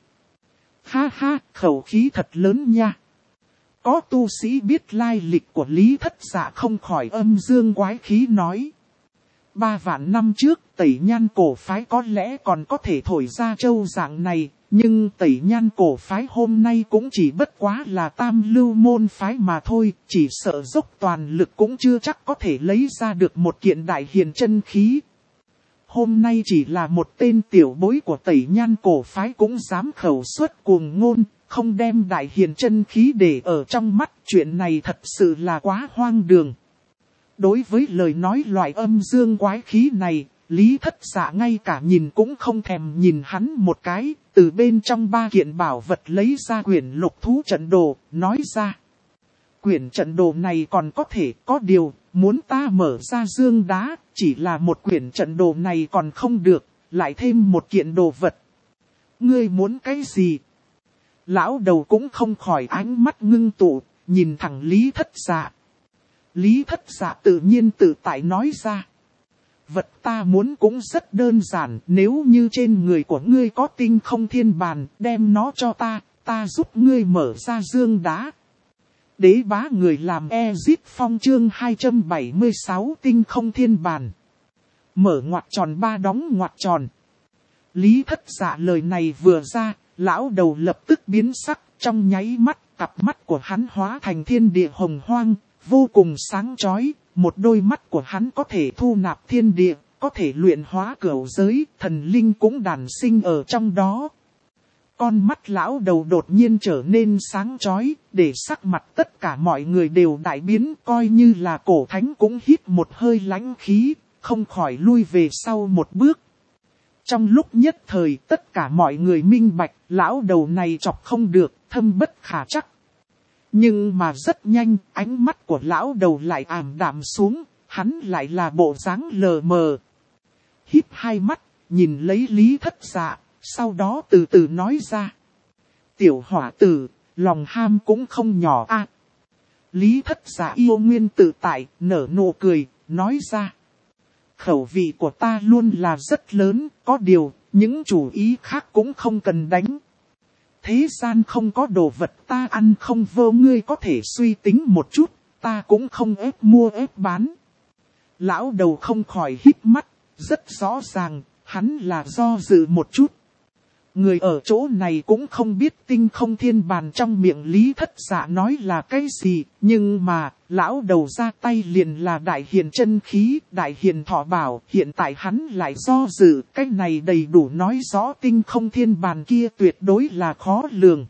Ha ha, khẩu khí thật lớn nha. Có tu sĩ biết lai lịch của Lý Thất Dạ không khỏi âm dương quái khí nói. 3 vạn năm trước, Tẩy Nhan cổ phái có lẽ còn có thể thổi Gia Châu dạng này. Nhưng Tẩy Nhan cổ phái hôm nay cũng chỉ bất quá là tam lưu môn phái mà thôi, chỉ sợ dốc toàn lực cũng chưa chắc có thể lấy ra được một kiện đại hiền chân khí. Hôm nay chỉ là một tên tiểu bối của Tẩy Nhan cổ phái cũng dám khẩu xuất cuồng ngôn, không đem đại hiền chân khí để ở trong mắt, chuyện này thật sự là quá hoang đường. Đối với lời nói loại âm dương quái khí này, Lý Thất Dạ ngay cả nhìn cũng không thèm nhìn hắn một cái, từ bên trong 3 kiện bảo vật lấy ra quyển lục thú trận đồ, nói ra. Quyển trận đồ này còn có thể có điều, muốn ta mở ra dương đá, chỉ là một quyển trận đồ này còn không được, lại thêm một kiện đồ vật. Ngươi muốn cái gì? Lão đầu cũng không khỏi ánh mắt ngưng tụ, nhìn thẳng Lý Thất Dạ. Lý Thất Dạ tự nhiên tự tại nói ra. Vật ta muốn cũng rất đơn giản, nếu như trên người của ngươi có tinh không thiên bàn, đem nó cho ta giúp ngươi mở ra dương đá. Đế bá người làm Ezip Phong chương 276 tinh không thiên bàn. Mở ngoặc tròn 3 đóng ngoặc tròn. Lý Thất Dạ lời này vừa ra, lão đầu lập tức biến sắc, trong nháy mắt, cặp mắt của hắn hóa thành thiên địa hồng hoang, vô cùng sáng chói. Một đôi mắt của hắn có thể thu nạp thiên địa, có thể luyện hóa cửu giới, thần linh cũng đản sinh ở trong đó. Con mắt lão đầu đột nhiên trở nên sáng chói, để sắc mặt tất cả mọi người đều đại biến, coi như là cổ thánh cũng hít một hơi lãnh khí, không khỏi lui về sau một bước. Trong lúc nhất thời tất cả mọi người minh bạch, lão đầu này chọc không được, thâm bất khả trắc. Nhưng mà rất nhanh, ánh mắt của lão đầu lại ảm đạm xuống, hắn lại là bộ dáng lờ mờ. Híp hai mắt, nhìn lấy Lý Thất Dạ, sau đó từ từ nói ra. Tiểu hỏa tử, lòng ham cũng không nhỏ a. Lý Thất Dạ yêu nguyên tự tại, nở nụ cười, nói ra. Khẩu vị của ta luôn là rất lớn, có điều, những chủ ý khác cũng không cần đánh. Thế gian không có đồ vật ta ăn không vô, ngươi có thể suy tính một chút, ta cũng không ép mua ép bán. Lão đầu không khỏi híp mắt, rất rõ ràng, hắn là do dự một chút. Người ở chỗ này cũng không biết tinh không thiên bàn trong miệng Lý Thất Dạ nói là cái gì, nhưng mà, lão đầu ra tay liền là đại hiền chân khí, đại hiền thọ bảo, hiện tại hắn lại do dự, cái này đầy đủ nói rõ tinh không thiên bàn kia tuyệt đối là khó lường.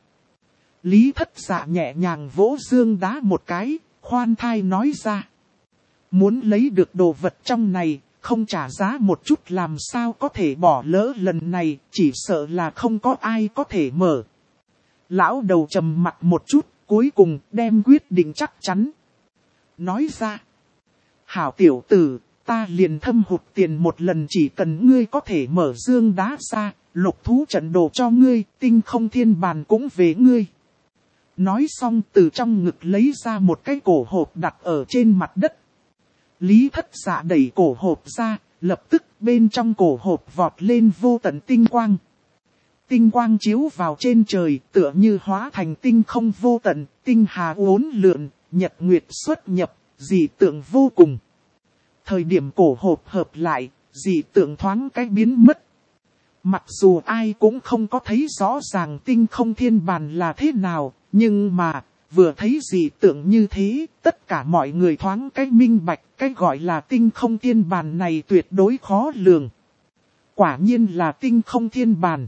Lý Thất Dạ nhẹ nhàng vỗ dương đá một cái, khoan thai nói ra. Muốn lấy được đồ vật trong này, không trả giá một chút làm sao có thể bỏ lỡ lần này, chỉ sợ là không có ai có thể mở. Lão đầu trầm mặt một chút, cuối cùng đem quyết định chắc chắn. Nói ra, hảo tiểu tử, ta liền thâm hụt tiền một lần, chỉ cần ngươi có thể mở dương đá ra, lục thú trận đồ cho ngươi, tinh không thiên bàn cũng về ngươi. Nói xong từ trong ngực lấy ra một cái cổ hộp đặt ở trên mặt đất. Lý Thất Dạ đẩy cổ hộp ra, lập tức bên trong cổ hộp vọt lên vô tận tinh quang. Tinh quang chiếu vào trên trời, tựa như hóa thành tinh không vô tận, tinh hà uốn lượn, nhật nguyệt xuất nhập, dị tượng vô cùng. Thời điểm cổ hộp hợp lại, dị tượng thoáng cái biến mất. Mặc dù ai cũng không có thấy rõ ràng tinh không thiên bàn là thế nào, nhưng mà, vừa thấy dị tượng như thế, tất cả mọi người thoáng cái minh bạch, cái gọi là tinh không thiên bàn này tuyệt đối khó lường. Quả nhiên là tinh không thiên bàn.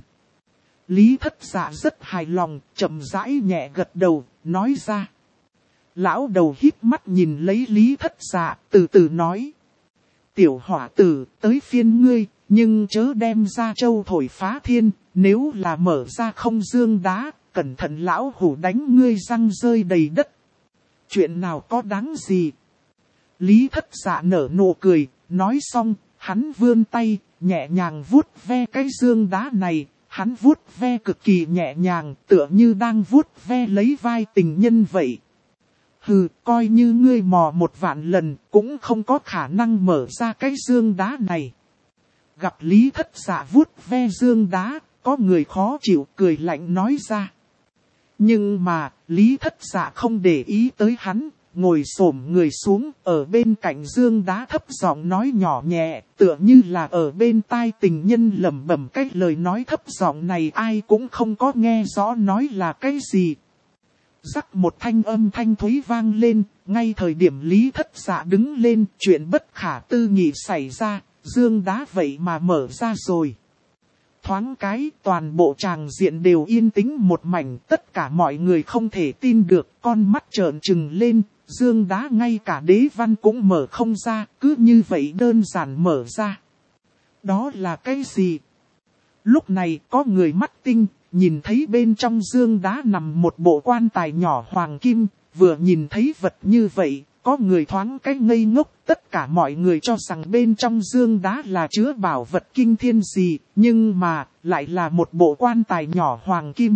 Lý Thất Dạ rất hài lòng, chậm rãi nhẹ gật đầu, nói ra. Lão đầu híp mắt nhìn lấy Lý Thất Dạ, từ từ nói. Tiểu hỏa tử, tới phiên ngươi, nhưng chớ đem ra châu thổi phá thiên, nếu là mở ra không dương đá, cẩn thận lão hủ đánh ngươi răng rơi đầy đất. Chuyện nào có đáng gì? Lý Thất Dạ nở nụ cười, nói xong, hắn vươn tay, nhẹ nhàng vuốt ve cái dương đá này, hắn vuốt ve cực kỳ nhẹ nhàng, tựa như đang vuốt ve lấy vai tình nhân vậy. Hừ, coi như ngươi mò 1.000 lần, cũng không có khả năng mở ra cái dương đá này. Gặp Lý Thất Dạ vuốt ve dương đá, có người khó chịu cười lạnh nói ra. Nhưng mà, Lý Thất Dạ không để ý tới hắn, ngồi xổm người xuống, ở bên cạnh Dương Đá thấp giọng nói nhỏ nhẹ, tựa như là ở bên tai tình nhân lẩm bẩm cái lời nói thấp giọng này ai cũng không có nghe rõ nói là cái gì. Rắc một thanh âm thanh thúy vang lên, ngay thời điểm Lý Thất Dạ đứng lên, chuyện bất khả tư nghị xảy ra, Dương Đá vậy mà mở ra rồi. Thoáng cái, toàn bộ tràng diện đều yên tĩnh một mảnh, tất cả mọi người không thể tin được, con mắt trợn trừng lên, Dương Đá ngay cả đế văn cũng mở không ra, cứ như vậy đơn giản mở ra. Đó là cái gì? Lúc này có người mắt tinh, nhìn thấy bên trong Dương Đá nằm một bộ quan tài nhỏ hoàng kim, vừa nhìn thấy vật như vậy, có người thoáng cái ngây ngốc, tất cả mọi người cho rằng bên trong Dương Đá là chứa bảo vật kinh thiên gì, nhưng mà, lại là một bộ quan tài nhỏ hoàng kim.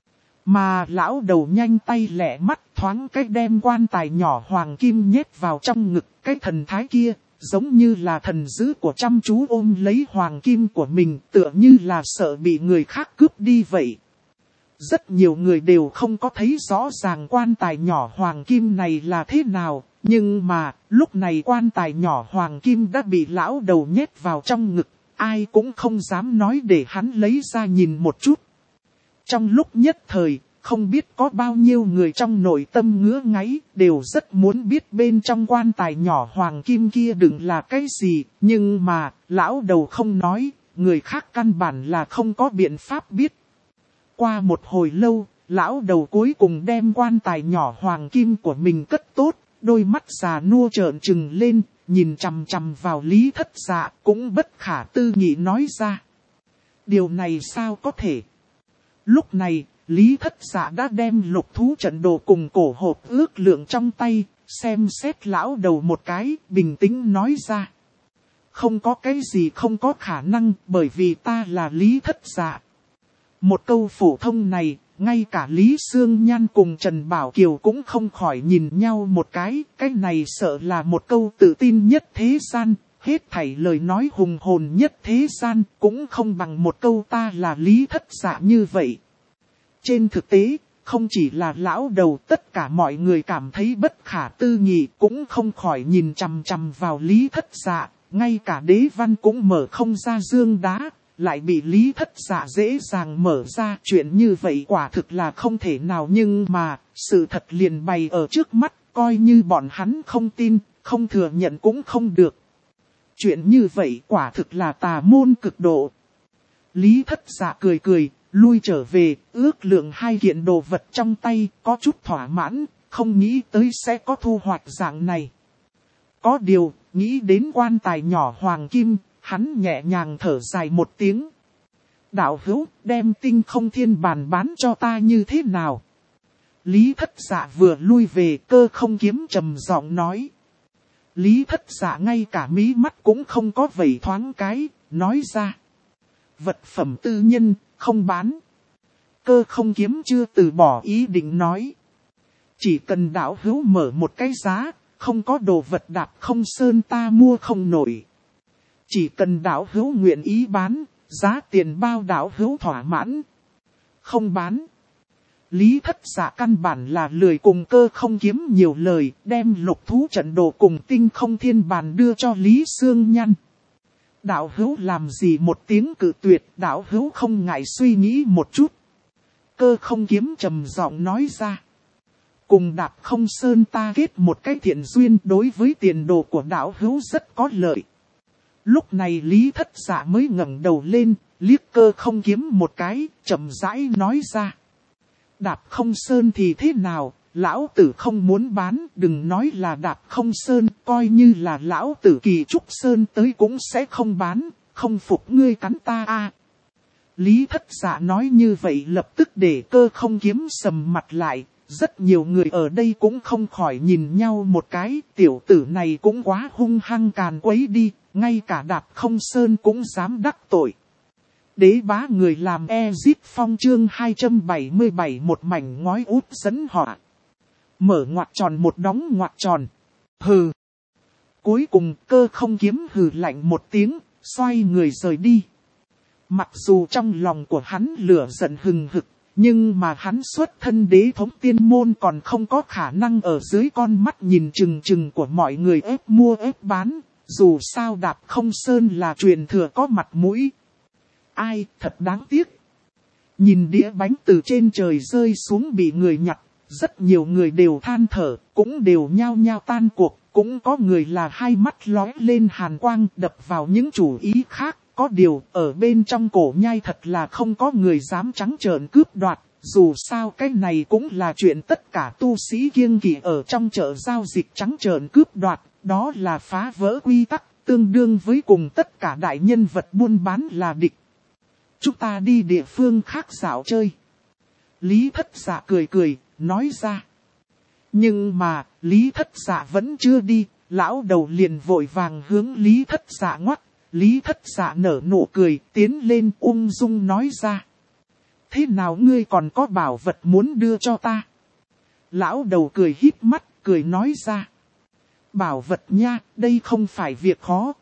Mà lão đầu nhanh tay lẹ mắt thoáng cái đem quan tài nhỏ hoàng kim nhét vào trong ngực, cái thần thái kia, giống như là thần dữ của chăm chú ôm lấy hoàng kim của mình, tựa như là sợ bị người khác cướp đi vậy. Rất nhiều người đều không có thấy rõ ràng quan tài nhỏ hoàng kim này là thế nào, nhưng mà, lúc này quan tài nhỏ hoàng kim đã bị lão đầu nhét vào trong ngực, ai cũng không dám nói để hắn lấy ra nhìn một chút. Trong lúc nhất thời, không biết có bao nhiêu người trong nội tâm ngứa ngáy, đều rất muốn biết bên trong quan tài nhỏ hoàng kim kia đựng là cái gì, nhưng mà, lão đầu không nói, người khác căn bản là không có biện pháp biết. Qua một hồi lâu, lão đầu cuối cùng đem quan tài nhỏ hoàng kim của mình cất tốt, đôi mắt già nua trợn trừng lên, nhìn chằm chằm vào Lý Thất Dạ, cũng bất khả tư nghị nói ra. Điều này sao có thể? Lúc này, Lý Thất Dạ đã đem lục thú trận đồ cùng cổ hộp ước lượng trong tay, xem xét lão đầu một cái, bình tĩnh nói ra. Không có cái gì không có khả năng, bởi vì ta là Lý Thất Dạ. Một câu phổ thông này, ngay cả Lý Sương Nhan cùng Trần Bảo Kiều cũng không khỏi nhìn nhau một cái này sợ là một câu tự tin nhất thế gian, hết thảy lời nói hùng hồn nhất thế gian, cũng không bằng một câu ta là Lý Thất Dạ như vậy. Trên thực tế, không chỉ là lão đầu, tất cả mọi người cảm thấy bất khả tư nghị, cũng không khỏi nhìn chằm chằm vào Lý Thất Dạ, ngay cả đế văn cũng mở không ra Dương Đá, lại bị Lý Thất Dạ dễ dàng mở ra. Chuyện như vậy quả thực là không thể nào, nhưng mà, sự thật liền bày ở trước mắt, coi như bọn hắn không tin, không thừa nhận cũng không được. Chuyện như vậy quả thực là tà môn cực độ. Lý Thất Dạ cười cười, lui trở về, ước lượng hai kiện đồ vật trong tay, có chút thỏa mãn, không nghĩ tới sẽ có thu hoạch dạng này. Có điều, nghĩ đến quan tài nhỏ hoàng kim, hắn nhẹ nhàng thở dài một tiếng. Đạo hữu, đem Tinh Không Thiên Bàn bán cho ta như thế nào? Lý Thất Dạ vừa lui về, Cơ Không Kiếm trầm giọng nói. Lý Thất Dạ ngay cả mí mắt cũng không có vẩy thoáng cái, nói ra. Vật phẩm tư nhân, không bán. Cơ Không Kiếm chưa từ bỏ ý định nói. Chỉ cần đạo hữu mở một cái giá, không có đồ vật Đạp Không Sơn ta mua không nổi. Chỉ cần đạo hữu nguyện ý bán, giá tiền bao đạo hữu thỏa mãn. Không bán. Lý Thất Dạ căn bản là lười cùng Cơ Không Kiếm nhiều lời, đem lục thú trận đồ cùng Tinh Không Thiên Bàn đưa cho Lý Sương Nhan. Đạo hữu làm gì một tiếng cự tuyệt, đạo hữu không ngại suy nghĩ một chút. Cơ Không Kiếm trầm giọng nói ra. Cùng Đạp Không Sơn ta kết một cái thiện duyên, đối với tiền đồ của đạo hữu rất có lợi. Lúc này Lý Thất Dạ mới ngẩng đầu lên, liếc Cơ Không Kiếm một cái, chậm rãi nói ra. Đạp Không Sơn thì thế nào, lão tử không muốn bán, đừng nói là Đạp Không Sơn, coi như là lão tử Kỳ Trúc Sơn tới cũng sẽ không bán, không phục ngươi cắn ta a. Lý Thất Dạ nói như vậy lập tức để Cơ Không Kiếm sầm mặt lại, rất nhiều người ở đây cũng không khỏi nhìn nhau một cái, tiểu tử này cũng quá hung hăng càn quấy đi, ngay cả Đạp Không Sơn cũng dám đắc tội. Đế bá người làm Ezit Phong chương 277 một mảnh ngói út dẫn họ. Mở ngoặc tròn một đóng ngoặc tròn. Hừ. Cuối cùng Cơ Không Kiếm hừ lạnh một tiếng, xoay người rời đi. Mặc dù trong lòng của hắn lửa giận hừng hực, Nhưng mà hắn xuất thân đế thống tiên môn còn không có khả năng ở dưới con mắt nhìn chừng chừng của mọi người ép mua ép bán. Dù sao Đạp Không Sơn là truyền thừa có mặt mũi. Ai, thật đáng tiếc. Nhìn đĩa bánh từ trên trời rơi xuống bị người nhặt, rất nhiều người đều than thở, cũng đều nhao nhao tan cuộc, cũng có người là hai mắt lóe lên hàn quang đập vào những chủ ý khác. Có điều, ở bên trong cổ nhai thật là không có người dám trắng trợn cướp đoạt, dù sao cái này cũng là chuyện tất cả tu sĩ kiêng kỵ ở trong chợ giao dịch trắng trợn cướp đoạt, đó là phá vỡ quy tắc, tương đương với cùng tất cả đại nhân vật buôn bán là địch. Chúng ta đi địa phương khác dạo chơi. Lý Thất Dạ cười cười, nói ra. Nhưng mà, Lý Thất Dạ vẫn chưa đi, lão đầu liền vội vàng hướng Lý Thất Dạ ngoắt. Lý Thất Dạ nở nụ cười, tiến lên ung dung nói ra. Thế nào ngươi còn có bảo vật muốn đưa cho ta? Lão đầu cười híp mắt, cười nói ra. Bảo vật nha, đây không phải việc khó.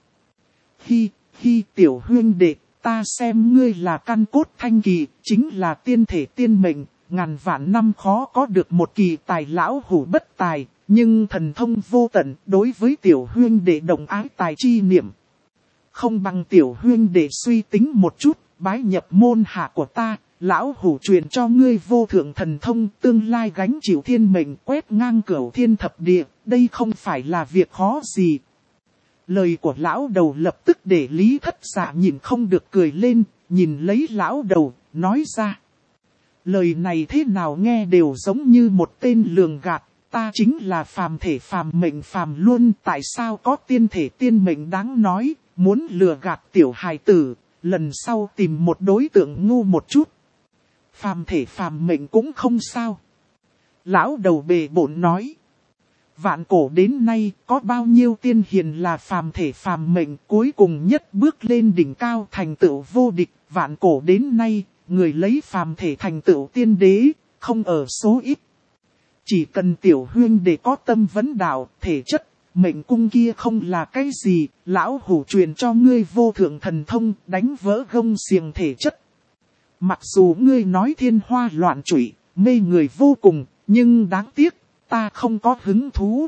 Hi tiểu huynh đệ, ta xem ngươi là căn cốt thanh kỳ, chính là tiên thể tiên mệnh, ngàn vạn năm khó có được một kỳ tài lão hủ bất tài, nhưng thần thông vô tận đối với tiểu huynh đệ đồng ái tài chi niệm. Không bằng tiểu huynh đệ suy tính một chút, bái nhập môn hạ của ta, lão hủ truyền cho ngươi vô thượng thần thông tương lai gánh chịu thiên mệnh quét ngang cửu thiên thập địa, đây không phải là việc khó gì. Lời của lão đầu lập tức để Lý Thất Dạ nhìn không được cười lên, nhìn lấy lão đầu, nói ra. Lời này thế nào nghe đều giống như một tên lường gạt, ta chính là phàm thể phàm mệnh phàm luôn, tại sao có tiên thể tiên mệnh đáng nói, muốn lừa gạt tiểu hài tử, lần sau tìm một đối tượng ngu một chút. Phàm thể phàm mệnh cũng không sao. Lão đầu bề bổn nói. Vạn cổ đến nay có bao nhiêu tiên hiền là phàm thể phàm mệnh cuối cùng nhất bước lên đỉnh cao thành tựu vô địch. Vạn cổ đến nay, người lấy phàm thể thành tựu tiên đế, không ở số ít. Chỉ cần tiểu huynh để có tâm vấn đạo, thể chất, mệnh cung kia không là cái gì, lão hủ truyền cho ngươi vô thượng thần thông, đánh vỡ gông xiềng thể chất. Mặc dù ngươi nói thiên hoa loạn trụy, mê người vô cùng, nhưng đáng tiếc, ta không có hứng thú.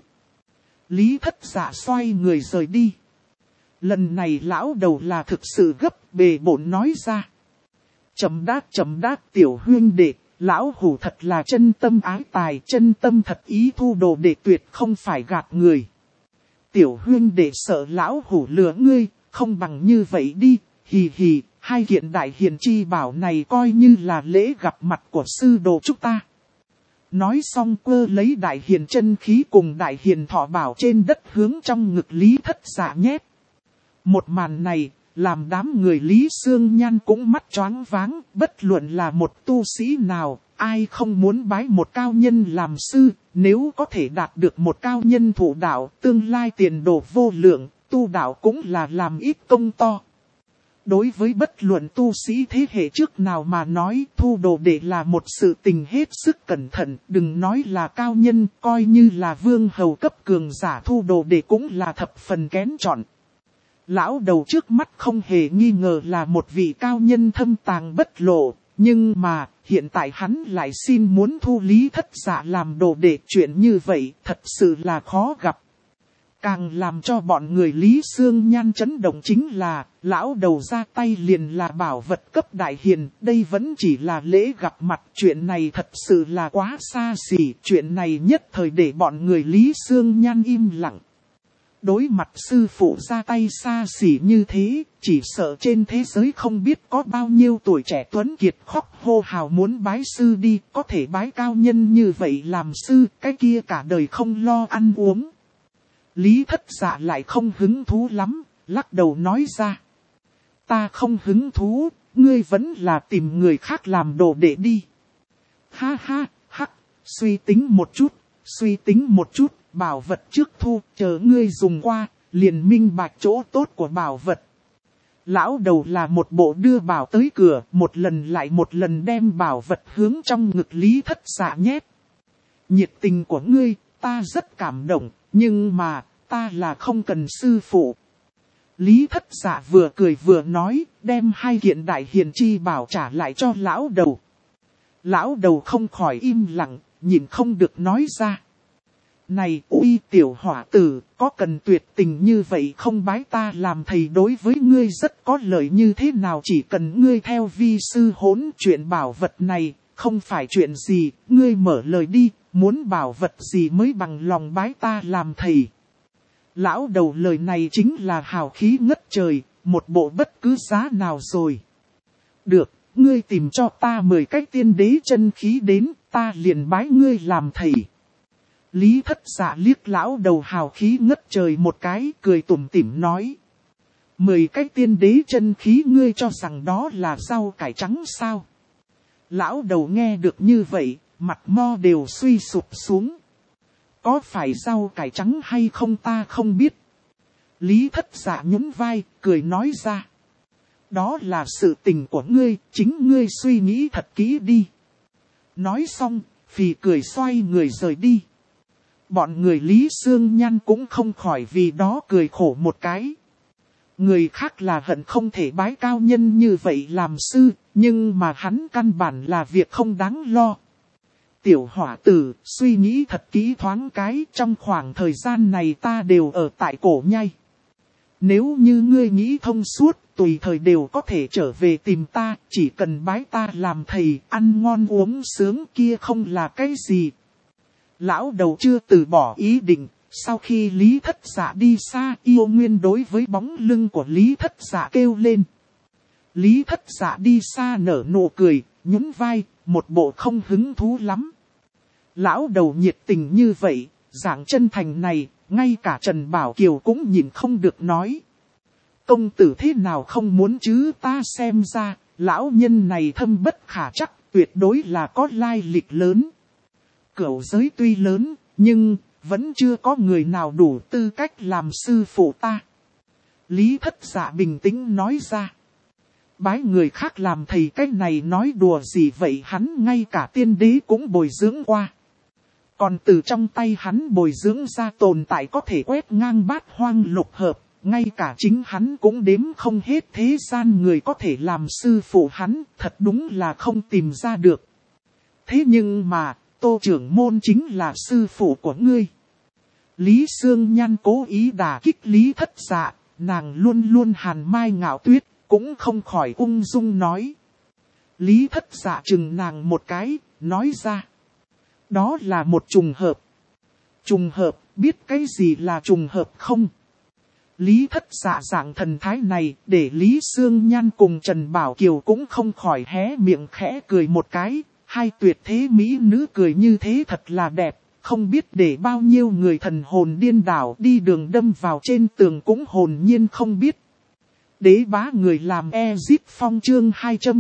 Lý Thất Dạ xoay người rời đi. Lần này lão đầu là thực sự gấp, bề bổn nói ra. Chấm đát tiểu huynh đệ, lão hủ thật là chân tâm ái tài, chân tâm thật ý thu đồ đệ tuyệt không phải gạt người. Tiểu huynh đệ sợ lão hủ lừa ngươi, không bằng như vậy đi, hì hì, hai kiện đại hiền chi bảo này coi như là lễ gặp mặt của sư đồ chúng ta. Nói xong quơ lấy đại hiền chân khí cùng đại hiền thọ bảo trên đất hướng trong ngực Lý Thất Dạ nhét. Một màn này, làm đám người Lý Sương Nhan cũng mắt choáng váng, bất luận là một tu sĩ nào, ai không muốn bái một cao nhân làm sư, nếu có thể đạt được một cao nhân thụ đạo, tương lai tiền đồ vô lượng, tu đạo cũng là làm ít công to. Đối với bất luận tu sĩ thế hệ trước nào mà nói thu đồ đệ là một sự tình hết sức cẩn thận, đừng nói là cao nhân, coi như là vương hầu cấp cường giả thu đồ đệ cũng là thập phần kén chọn. Lão đầu trước mắt không hề nghi ngờ là một vị cao nhân thâm tàng bất lộ, nhưng mà hiện tại hắn lại xin muốn thu Lý Thất Dạ làm đồ đệ, chuyện như vậy thật sự là khó gặp. Càng làm cho bọn người Lý Sương Nhan chấn động chính là, lão đầu ra tay liền là bảo vật cấp đại hiền, đây vẫn chỉ là lễ gặp mặt, chuyện này thật sự là quá xa xỉ, chuyện này nhất thời để bọn người Lý Sương Nhan im lặng. Đối mặt sư phụ ra tay xa xỉ như thế, chỉ sợ trên thế giới không biết có bao nhiêu tuổi trẻ tuấn kiệt khóc hô hào muốn bái sư đi, có thể bái cao nhân như vậy làm sư, cái kia cả đời không lo ăn uống. Lý Thất Dạ lại không hứng thú lắm, lắc đầu nói ra. Ta không hứng thú, ngươi vẫn là tìm người khác làm đồ đệ đi. Ha ha, hắc, suy tính một chút, bảo vật trước thu, chờ ngươi dùng qua, liền minh bạch chỗ tốt của bảo vật. Lão đầu là một bộ đưa bảo tới cửa, một lần lại một lần đem bảo vật hướng trong ngực Lý Thất Dạ nhét. Nhiệt tình của ngươi, ta rất cảm động, nhưng mà, ta là không cần sư phụ. Lý Thất Dạ vừa cười vừa nói, đem hai kiện đại hiền chi bảo trả lại cho lão đầu. Lão đầu không khỏi im lặng, nhìn không được nói ra. Này uy tiểu hỏa tử, có cần tuyệt tình như vậy không bái ta làm thầy đối với ngươi rất có lợi như thế nào chỉ cần ngươi theo vi sư hỗn chuyện bảo vật này, không phải chuyện gì, ngươi mở lời đi, muốn bảo vật gì mới bằng lòng bái ta làm thầy. Lão đầu lời này chính là hào khí ngất trời, một bộ bất cứ giá nào rồi. Được, ngươi tìm cho ta 10 cái tiên đế chân khí đến, ta liền bái ngươi làm thầy. Lý Thất Dạ liếc lão đầu hào khí ngất trời một cái, cười tủm tỉm nói. 10 cái tiên đế chân khí ngươi cho rằng đó là rau cải trắng sao? Lão đầu nghe được như vậy, mặt mo đều suy sụp xuống. Có phải rau cải trắng hay không ta không biết. Lý Thất Dạ nhún vai, cười nói ra. Đó là sự tình của ngươi, chính ngươi suy nghĩ thật kỹ đi. Nói xong, phì cười xoay người rời đi. Bọn người Lý Sương Nhan cũng không khỏi vì đó cười khổ một cái. Người khác là hận không thể bái cao nhân như vậy làm sư, nhưng mà hắn căn bản là việc không đáng lo. Tiểu hỏa tử, suy nghĩ thật kỹ thoáng cái, trong khoảng thời gian này ta đều ở tại cổ nhai. Nếu như ngươi nghĩ thông suốt, tùy thời đều có thể trở về tìm ta, chỉ cần bái ta làm thầy, ăn ngon uống sướng kia không là cái gì. Lão đầu chưa từ bỏ ý định, sau khi Lý Thất Dạ đi xa, Yêu Nguyên đối với bóng lưng của Lý Thất Dạ kêu lên. Lý Thất Dạ đi xa nở nụ cười, nhún vai, một bộ không hứng thú lắm. Lão đầu nhiệt tình như vậy, dạng chân thành này, ngay cả Trần Bảo Kiều cũng nhìn không được nói. Công tử thế nào không muốn chứ ta xem ra, lão nhân này thâm bất khả trắc, tuyệt đối là có lai lịch lớn. Cửu giới tuy lớn, nhưng vẫn chưa có người nào đủ tư cách làm sư phụ ta. Lý Thất Dạ bình tĩnh nói ra. Bái người khác làm thầy cái này nói đùa gì vậy, hắn ngay cả tiên đế cũng bồi dưỡng qua. Còn từ trong tay hắn bồi dưỡng ra tồn tại có thể quét ngang bát hoang lục hợp, ngay cả chính hắn cũng đếm không hết thế gian người có thể làm sư phụ hắn, thật đúng là không tìm ra được. Thế nhưng mà, Tô trưởng môn chính là sư phụ của ngươi. Lý Sương Nhan cố ý đả kích Lý Thất Dạ, nàng luôn luôn hàn mai ngạo tuyết, cũng không khỏi ung dung nói. Lý Thất Dạ chừng nàng một cái, nói ra. Đó là một trùng hợp. Trùng hợp, biết cái gì là trùng hợp không? Lý Thất Dạ dạng thần thái này, để Lý Sương Nhan cùng Trần Bảo Kiều cũng không khỏi hé miệng khẽ cười một cái. Hai tuyệt thế mỹ nữ cười như thế thật là đẹp, không biết để bao nhiêu người thần hồn điên đảo đi đường đâm vào trên tường cũng hồn nhiên không biết. Đế bá người làm Ezip Phong chương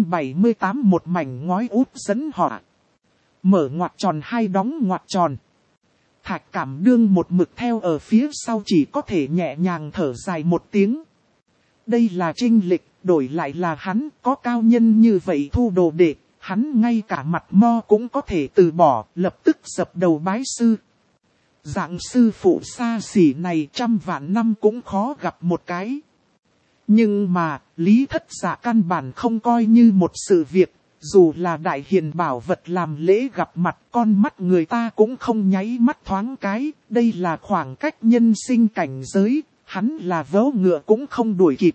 278 một mảnh ngói út dẫn họa. Mở ngoặc tròn hai đóng ngoặc tròn. Thạch Cảm Đương một mực theo ở phía sau chỉ có thể nhẹ nhàng thở dài một tiếng. Đây là trinh lịch, đổi lại là hắn có cao nhân như vậy thu đồ đệ. Hắn ngay cả mặt mo cũng có thể từ bỏ, lập tức dập đầu bái sư. Dạng sư phụ xa xỉ này trăm vạn năm cũng khó gặp một cái. Nhưng mà, Lý Thất Dạ căn bản không coi như một sự việc, dù là đại hiền bảo vật làm lễ gặp mặt con mắt người ta cũng không nháy mắt thoáng cái, đây là khoảng cách nhân sinh cảnh giới, hắn là vớ ngựa cũng không đuổi kịp.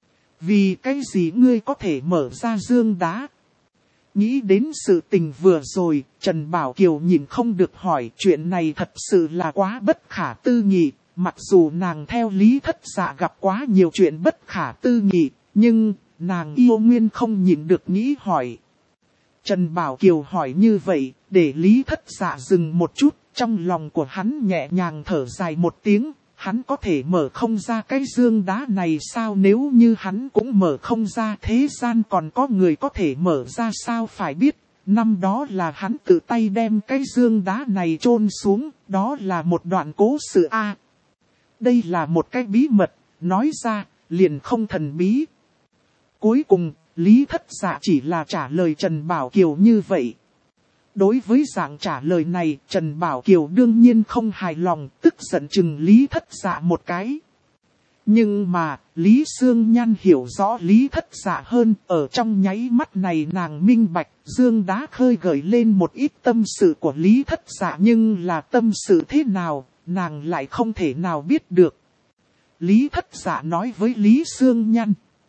Vì cái gì ngươi có thể mở ra dương đá? Nghĩ đến sự tình vừa rồi, Trần Bảo Kiều nhìn không được hỏi chuyện này thật sự là quá bất khả tư nghị. Mặc dù nàng theo Lý Thất Dạ gặp quá nhiều chuyện bất khả tư nghị, nhưng nàng yêu nguyên không nhịn được nghĩ hỏi. Trần Bảo Kiều hỏi như vậy, để Lý Thất Dạ dừng một chút, trong lòng của hắn nhẹ nhàng thở dài một tiếng. Hắn có thể mở không ra cái dương đá này sao, nếu như hắn cũng mở không ra thế gian còn có người có thể mở ra sao, phải biết. Năm đó là hắn tự tay đem cái dương đá này chôn xuống, đó là một đoạn cố sự a. Đây là một cái bí mật, nói ra, liền không thần bí. Cuối cùng, Lý Thất Dạ chỉ là trả lời Trần Bảo Kiều như vậy. Đối với dạng trả lời này, Trần Bảo Kiều đương nhiên không hài lòng, tức giận chừng Lý Thất Dạ một cái. Nhưng mà, Lý Sương Nhan hiểu rõ Lý Thất Dạ hơn, ở trong nháy mắt này nàng minh bạch, Dương Đá khơi gợi lên một ít tâm sự của Lý Thất Dạ, nhưng là tâm sự thế nào, nàng lại không thể nào biết được. Lý Thất Dạ nói với Lý Sương Nhăn.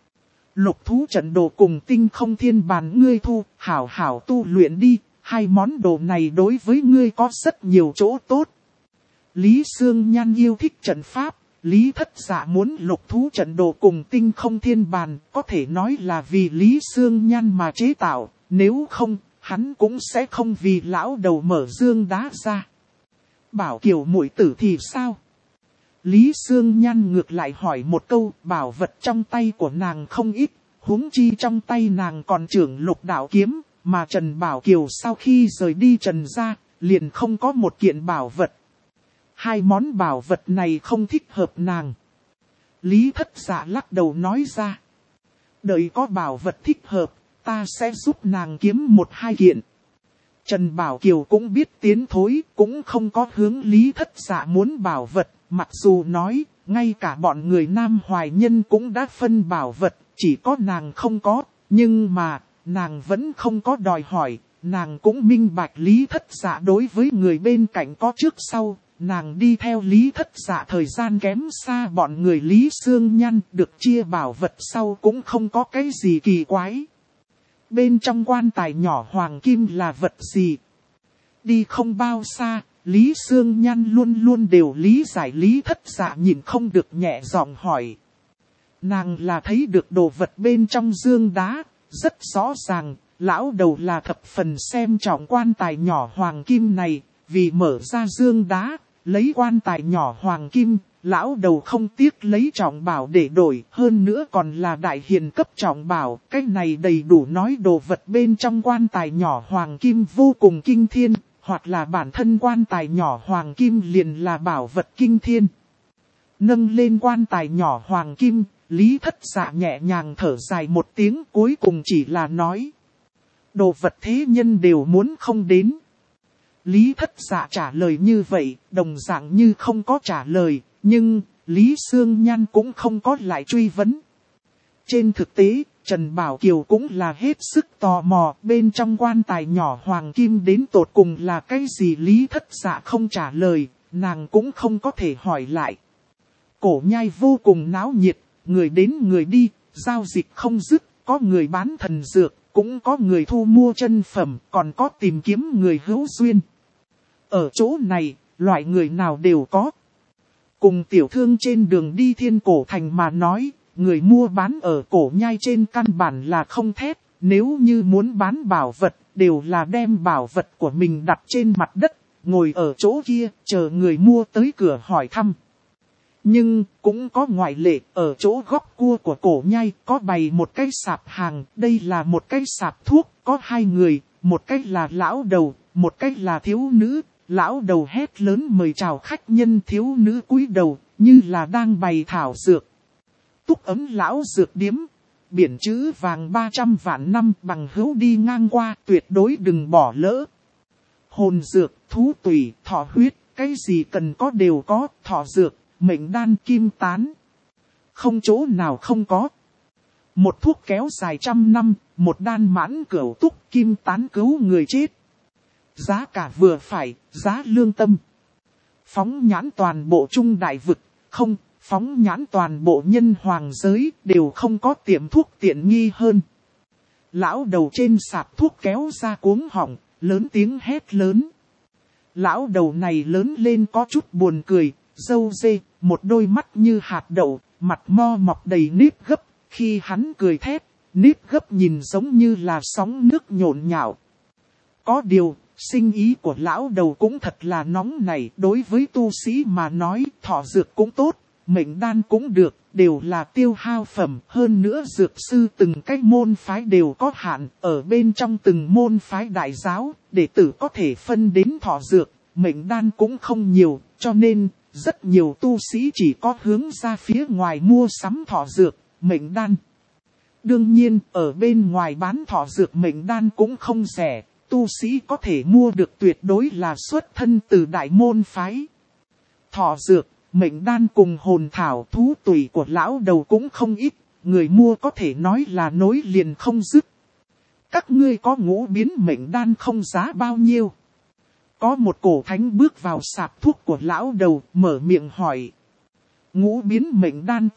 Lục thú trận đồ cùng tinh không thiên bàn ngươi thu, hảo hảo tu luyện đi, hai món đồ này đối với ngươi có rất nhiều chỗ tốt. Lý Sương Nhan yêu thích trận pháp, Lý Thất Dạ muốn lục thú trận đồ cùng tinh không thiên bàn, có thể nói là vì Lý Sương Nhan mà chế tạo, nếu không, hắn cũng sẽ không vì lão đầu mở Dương Đá ra. Bảo Kiều muội tử thì sao? Lý Sương Nhan ngược lại hỏi một câu, bảo vật trong tay của nàng không ít, huống chi trong tay nàng còn trưởng lục đạo kiếm, mà Trần Bảo Kiều sau khi rời đi Trần gia, liền không có một kiện bảo vật. Hai món bảo vật này không thích hợp nàng. Lý Thất Dạ lắc đầu nói ra. Đợi có bảo vật thích hợp, ta sẽ giúp nàng kiếm một hai kiện. Trần Bảo Kiều cũng biết tiến thối, cũng không có hướng Lý Thất Dạ muốn bảo vật, mặc dù nói, ngay cả bọn người Nam Hoài Nhân cũng đã phân bảo vật, chỉ có nàng không có, nhưng mà, nàng vẫn không có đòi hỏi, nàng cũng minh bạch Lý Thất Dạ đối với người bên cạnh có trước sau, nàng đi theo Lý Thất Dạ thời gian kém xa bọn người Lý Sương Nhăn, được chia bảo vật sau cũng không có cái gì kỳ quái. Bên trong quan tài nhỏ hoàng kim là vật gì? Đi không bao xa, Lý Sương Nhan luôn luôn đều lý giải Lý Thất Dạ nhìn không được nhẹ giọng hỏi. Nàng là thấy được đồ vật bên trong Dương Đá, rất rõ ràng, lão đầu là thập phần xem trọng quan tài nhỏ hoàng kim này, vì mở ra Dương Đá, lấy quan tài nhỏ hoàng kim, lão đầu không tiếc lấy trọng bảo để đổi, hơn nữa còn là đại hiền cấp trọng bảo, cái này đầy đủ nói đồ vật bên trong quan tài nhỏ hoàng kim vô cùng kinh thiên, hoặc là bản thân quan tài nhỏ hoàng kim liền là bảo vật kinh thiên. Nâng lên quan tài nhỏ hoàng kim, Lý Thất Dạ nhẹ nhàng thở dài một tiếng, cuối cùng chỉ là nói. Đồ vật thế nhân đều muốn không đến. Lý Thất Dạ trả lời như vậy, đồng dạng như không có trả lời, nhưng Lý Sương Nhan cũng không có lại truy vấn. Trên thực tế, Trần Bảo Kiều cũng là hết sức tò mò, bên trong quan tài nhỏ hoàng kim đến tột cùng là cái gì. Lý Thất Dạ không trả lời, nàng cũng không có thể hỏi lại. Cổ nhai vô cùng náo nhiệt, người đến người đi, giao dịch không dứt, có người bán thần dược, cũng có người thu mua chân phẩm, còn có tìm kiếm người hữu duyên. Ở chỗ này, loại người nào đều có. Cùng tiểu thương trên đường đi Thiên Cổ Thành mà nói, người mua bán ở cổ nhai trên căn bản là không thét, nếu như muốn bán bảo vật, đều là đem bảo vật của mình đặt trên mặt đất, ngồi ở chỗ kia, chờ người mua tới cửa hỏi thăm. Nhưng, cũng có ngoại lệ, ở chỗ góc cua của cổ nhai, có bày một cái sạp hàng, đây là một cái sạp thuốc, có hai người, một cái là lão đầu, một cái là thiếu nữ. Lão đầu hét lớn mời chào khách nhân, thiếu nữ cúi đầu, như là đang bày thảo dược. Túc ấm lão dược điếm, biển chữ vàng 300 vạn năm, bằng hữu đi ngang qua, tuyệt đối đừng bỏ lỡ. Hồn dược, thú tủy, thọ huyết, cái gì cần có đều có, thọ dược, mệnh đan, kim tán. Không chỗ nào không có. Một thuốc kéo dài 100 năm, một đan mãn cửu túc, kim tán cứu người chết. Giá cả vừa phải, giá lương tâm. Phóng nhãn toàn bộ trung đại vực, không, phóng nhãn toàn bộ nhân hoàng giới, đều không có tiệm thuốc tiện nghi hơn. Lão đầu trên sạp thuốc kéo ra cuống họng, lớn tiếng hét lớn. Lão đầu này lớn lên có chút buồn cười, râu dê, một đôi mắt như hạt đậu, mặt mo mọc đầy nếp gấp, khi hắn cười thét, nếp gấp nhìn giống như là sóng nước nhộn nhạo. Có điều, sinh ý của lão đầu cũng thật là nóng nảy, đối với tu sĩ mà nói, thọ dược cũng tốt, mệnh đan cũng được, đều là tiêu hao phẩm. Hơn nữa dược sư từng cái môn phái đều có hạn, ở bên trong từng môn phái đại giáo, đệ tử có thể phân đến thọ dược, mệnh đan cũng không nhiều, cho nên, rất nhiều tu sĩ chỉ có hướng ra phía ngoài mua sắm thọ dược, mệnh đan. Đương nhiên, ở bên ngoài bán thọ dược mệnh đan cũng không rẻ. Tu sĩ có thể mua được tuyệt đối là xuất thân từ đại môn phái. Thọ dược, mệnh đan cùng hồn thảo thú tùy của lão đầu cũng không ít, người mua có thể nói là nối liền không dứt. Các ngươi có ngũ biến mệnh đan không, giá bao nhiêu? Có một cổ thánh bước vào sạp thuốc của lão đầu, mở miệng hỏi. Ngũ biến mệnh đan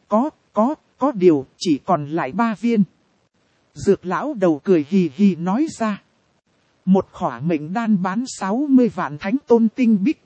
có điều chỉ còn lại 3 viên. Dược lão đầu cười hì hì nói ra. Một khỏa mệnh đan bán 60 vạn thánh tôn tinh bích.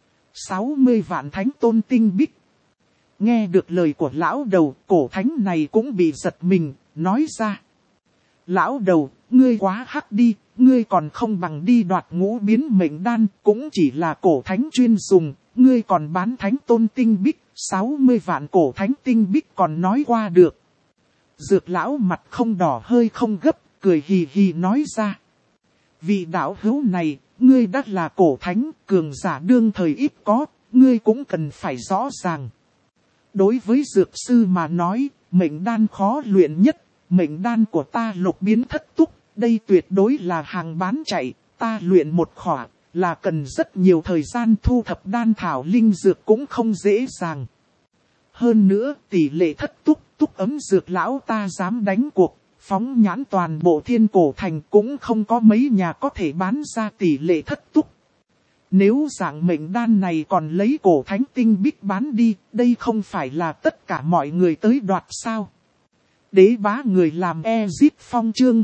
60 vạn thánh tôn tinh bích. Nghe được lời của lão đầu, cổ thánh này cũng bị giật mình, nói ra. Lão đầu, ngươi quá hắc đi, ngươi còn không bằng đi đoạt ngũ biến mệnh đan, cũng chỉ là cổ thánh chuyên dùng, ngươi còn bán thánh tôn tinh bích, 60 vạn cổ thánh tinh bích còn nói qua được. Dược lão mặt không đỏ hơi không gấp, cười hì hì nói ra. Vị đạo hữu này, ngươi đã là cổ thánh, cường giả đương thời ít có, ngươi cũng cần phải rõ ràng. Đối với dược sư mà nói, mệnh đan khó luyện nhất, mệnh đan của ta lục biến thất túc, đây tuyệt đối là hàng bán chạy, ta luyện một khỏa, là cần rất nhiều thời gian, thu thập đan thảo linh dược cũng không dễ dàng. Hơn nữa, tỷ lệ thất túc, túc ấm dược lão ta dám đánh cuộc, phóng nhãn toàn bộ thiên cổ thành cũng không có mấy nhà có thể bán ra tỷ lệ thất túc. Nếu dạng mệnh đan này còn lấy cổ thánh tinh bích bán đi, đây không phải là tất cả mọi người tới đoạt sao? Đế bá người làm Ezip Phong chương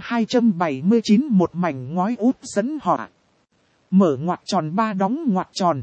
279 một mảnh ngói út dẫn họa. Mở ngoặc tròn 3 đóng ngoặc tròn.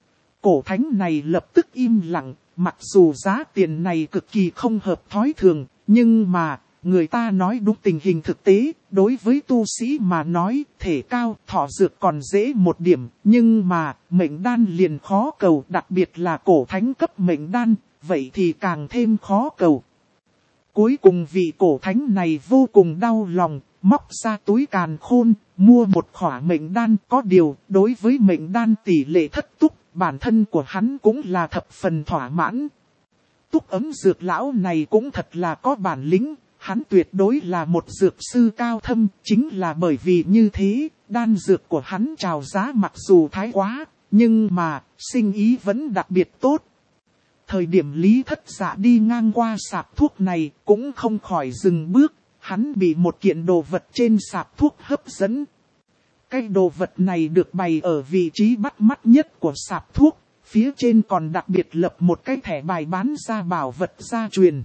Cổ thánh này lập tức im lặng, mặc dù giá tiền này cực kỳ không hợp thói thường, nhưng mà, người ta nói đúng tình hình thực tế, đối với tu sĩ mà nói, thể cao, thọ dược còn dễ một điểm, nhưng mà, mệnh đan liền khó cầu, đặc biệt là cổ thánh cấp mệnh đan, vậy thì càng thêm khó cầu. Cuối cùng vị cổ thánh này vô cùng đau lòng, móc ra túi càn khôn, mua một khỏa mệnh đan, có điều, đối với mệnh đan tỷ lệ thất túc, bản thân của hắn cũng là thập phần thỏa mãn. Túc ấm dược lão này cũng thật là có bản lĩnh, hắn tuyệt đối là một dược sư cao thâm, chính là bởi vì như thế, đan dược của hắn chào giá mặc dù thái quá, nhưng mà, sinh ý vẫn đặc biệt tốt. Thời điểm Lý Thất Dạ đi ngang qua sạp thuốc này cũng không khỏi dừng bước, hắn bị một kiện đồ vật trên sạp thuốc hấp dẫn. Cái đồ vật này được bày ở vị trí bắt mắt nhất của sạp thuốc, phía trên còn đặc biệt lập một cái thẻ bài bán ra bảo vật gia truyền.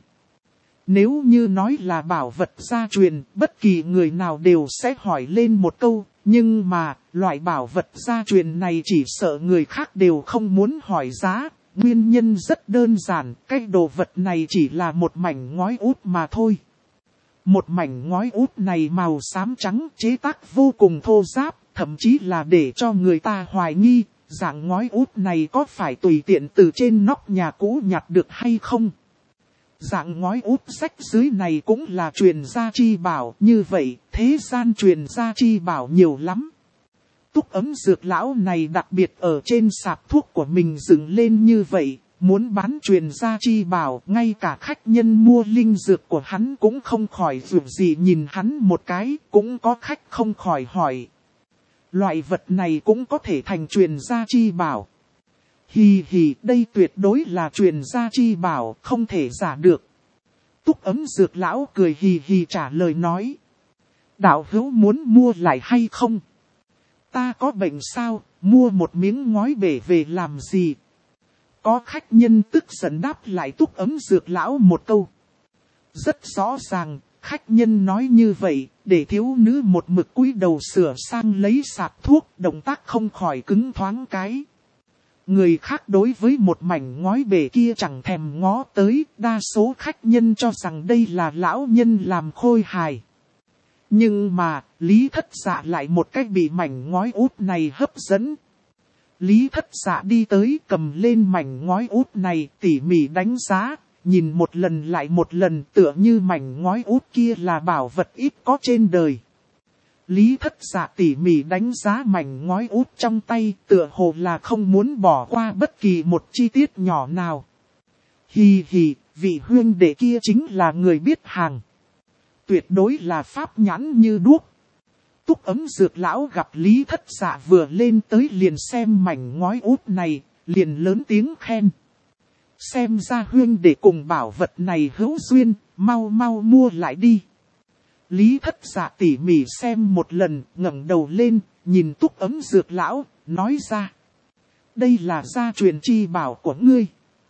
Nếu như nói là bảo vật gia truyền, bất kỳ người nào đều sẽ hỏi lên một câu, nhưng mà, loại bảo vật gia truyền này chỉ sợ người khác đều không muốn hỏi giá. Nguyên nhân rất đơn giản, cái đồ vật này chỉ là một mảnh ngói út mà thôi. Một mảnh ngói út này màu xám trắng, chế tác vô cùng thô ráp, thậm chí là để cho người ta hoài nghi, dạng ngói út này có phải tùy tiện từ trên nóc nhà cũ nhặt được hay không. Dạng ngói út rách dưới này cũng là truyền gia chi bảo, như vậy thế gian truyền gia chi bảo nhiều lắm. Túc ấm dược lão này đặc biệt ở trên sạp thuốc của mình dựng lên như vậy, muốn bán truyền gia chi bảo, ngay cả khách nhân mua linh dược của hắn cũng không khỏi dù gì nhìn hắn một cái, cũng có khách không khỏi hỏi. Loại vật này cũng có thể thành truyền gia chi bảo. Hì hì, đây tuyệt đối là truyền gia chi bảo, không thể giả được. Túc ấm dược lão cười hì hì trả lời nói. Đạo hữu muốn mua lại hay không? Ta có bệnh sao, mua một miếng ngói bể về làm gì? Có khách nhân tức giận đáp lại Túc ấm dược lão một câu. Rất rõ ràng, khách nhân nói như vậy, để thiếu nữ một mực cúi đầu sửa sang lấy sạp thuốc, động tác không khỏi cứng thoáng cái. Người khác đối với một mảnh ngói bể kia chẳng thèm ngó tới, đa số khách nhân cho rằng đây là lão nhân làm khôi hài. Nhưng mà, Lý Thất Dạ lại một cách bị mảnh ngói út này hấp dẫn. Lý Thất Dạ đi tới cầm lên mảnh ngói út này tỉ mỉ đánh giá, nhìn một lần lại một lần tựa như mảnh ngói út kia là bảo vật ít có trên đời. Lý Thất Dạ tỉ mỉ đánh giá mảnh ngói út trong tay tựa hồ là không muốn bỏ qua bất kỳ một chi tiết nhỏ nào. Hì hì, vị huynh đệ kia chính là người biết hàng. Tuyệt đối là pháp nhãn như đuốc. Túc ấm dược lão gặp Lý Thất Dạ vừa lên tới liền xem mảnh ngói út này, liền lớn tiếng khen. Xem ra huynh để cùng bảo vật này hữu duyên, mau mau mua lại đi. Lý Thất Dạ tỉ mỉ xem một lần, ngẩng đầu lên, nhìn Túc Ấm Dược Lão, nói ra. Đây là gia truyền chi bảo của ngươi.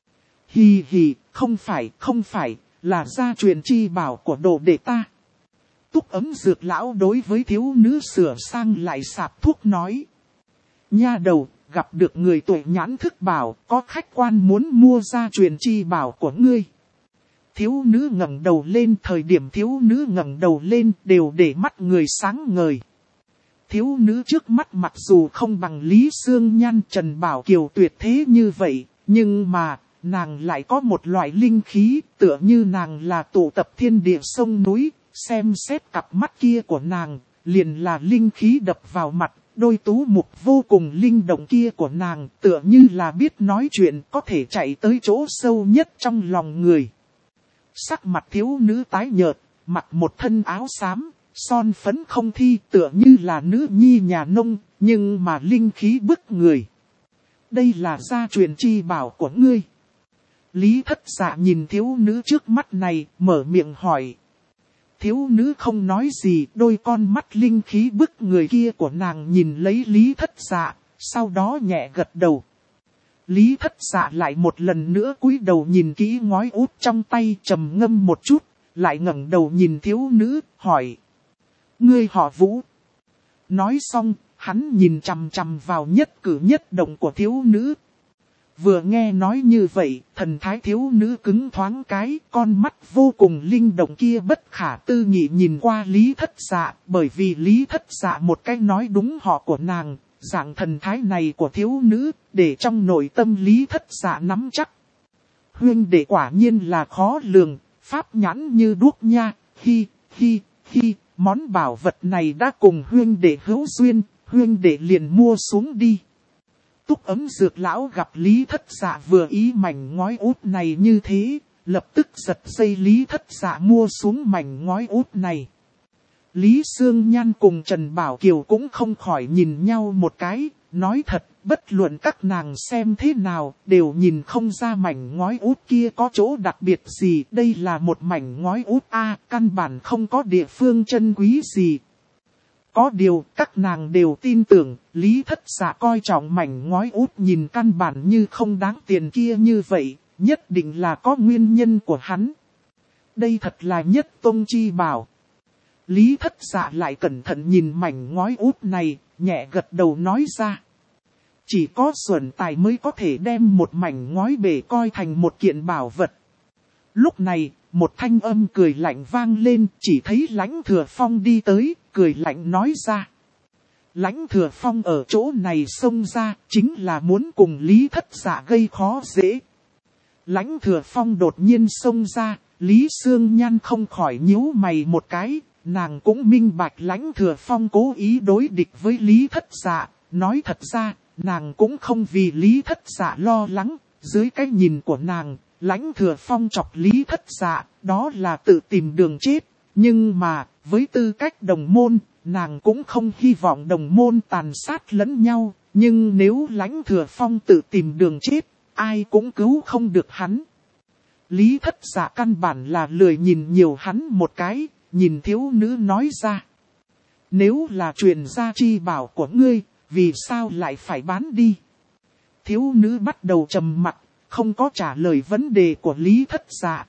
Hì hì, không phải, là gia truyền chi bảo của đồ đệ ta. Túc Ấm Dược Lão đối với thiếu nữ sửa sang lại sạp thuốc nói. Nha đầu, gặp được người tuổi nhãn thức bảo, có khách quan muốn mua gia truyền chi bảo của ngươi. Thiếu nữ ngẩng đầu lên, thời điểm thiếu nữ ngẩng đầu lên đều để mắt người sáng ngời. Thiếu nữ trước mắt mặc dù không bằng Lý Sương Nhan Trần Bảo Kiều tuyệt thế như vậy, nhưng mà nàng lại có một loại linh khí, tựa như nàng là tụ tập thiên địa sông núi, xem xét cặp mắt kia của nàng, liền là linh khí đập vào mặt, đôi tú mục vô cùng linh động kia của nàng, tựa như là biết nói chuyện có thể chạy tới chỗ sâu nhất trong lòng người. Sắc mặt thiếu nữ tái nhợt, mặc một thân áo xám, son phấn không thi, tựa như là nữ nhi nhà nông, nhưng mà linh khí bức người. Đây là gia truyền chi bảo của ngươi. Lý Thất Dạ nhìn thiếu nữ trước mắt này, mở miệng hỏi. Thiếu nữ không nói gì, đôi con mắt linh khí bức người kia của nàng nhìn lấy Lý Thất Dạ, sau đó nhẹ gật đầu. Lý Thất Dạ lại một lần nữa cúi đầu nhìn kỹ ngói út trong tay, trầm ngâm một chút, lại ngẩng đầu nhìn thiếu nữ, hỏi. Ngươi họ Vũ. Nói xong, hắn nhìn chằm chằm vào nhất cử nhất động của thiếu nữ. Vừa nghe nói như vậy, thần thái thiếu nữ cứng thoáng cái, con mắt vô cùng linh động kia bất khả tư nghị nhìn qua Lý Thất Dạ, bởi vì Lý Thất Dạ một cách nói đúng họ của nàng, dạng thần thái này của thiếu nữ, để trong nội tâm Lý Thất Dạ nắm chắc. Huynh đệ quả nhiên là khó lường, pháp nhãn như đuốc nha, hi, món bảo vật này đã cùng huynh đệ hữu duyên, huynh đệ liền mua xuống đi. Túc Ấm Dược Lão gặp Lý Thất Dạ vừa ý mảnh ngói út này như thế, lập tức giật dây Lý Thất Dạ mua xuống mảnh ngói út này. Lý Sương Nhan cùng Trần Bảo Kiều cũng không khỏi nhìn nhau một cái, nói thật, bất luận các nàng xem thế nào, đều nhìn không ra mảnh ngói út kia có chỗ đặc biệt gì. Đây là một mảnh ngói út căn bản không có địa phương chân quý gì. Có điều, các nàng đều tin tưởng, Lý Thất Dạ coi trọng mảnh ngói út nhìn căn bản như không đáng tiền kia như vậy, nhất định là có nguyên nhân của hắn. Đây thật là nhất tông chi bảo. Lý Thất Dạ lại cẩn thận nhìn mảnh ngói út này, nhẹ gật đầu nói ra. Chỉ có xuẩn tài mới có thể đem một mảnh ngói bể coi thành một kiện bảo vật. Lúc này, một thanh âm cười lạnh vang lên, chỉ thấy Lãnh Thừa Phong đi tới, cười lạnh nói ra. Lãnh Thừa Phong ở chỗ này xông ra, chính là muốn cùng Lý Thất Dạ gây khó dễ. Lãnh Thừa Phong đột nhiên xông ra, Lý Sương Nhan không khỏi nhíu mày một cái, nàng cũng minh bạch Lãnh Thừa Phong cố ý đối địch với Lý Thất Dạ, nói thật ra, nàng cũng không vì Lý Thất Dạ lo lắng, dưới cái nhìn của nàng, Lãnh Thừa Phong chọc Lý Thất Dạ, đó là tự tìm đường chết, nhưng mà, với tư cách đồng môn, nàng cũng không hy vọng đồng môn tàn sát lẫn nhau, nhưng nếu Lãnh Thừa Phong tự tìm đường chết, ai cũng cứu không được hắn. Lý Thất Dạ căn bản là lười nhìn nhiều hắn một cái, nhìn thiếu nữ nói ra. Nếu là truyền gia chi bảo của ngươi, vì sao lại phải bán đi? Thiếu nữ bắt đầu trầm mặc, không có trả lời vấn đề của Lý Thất Dạ.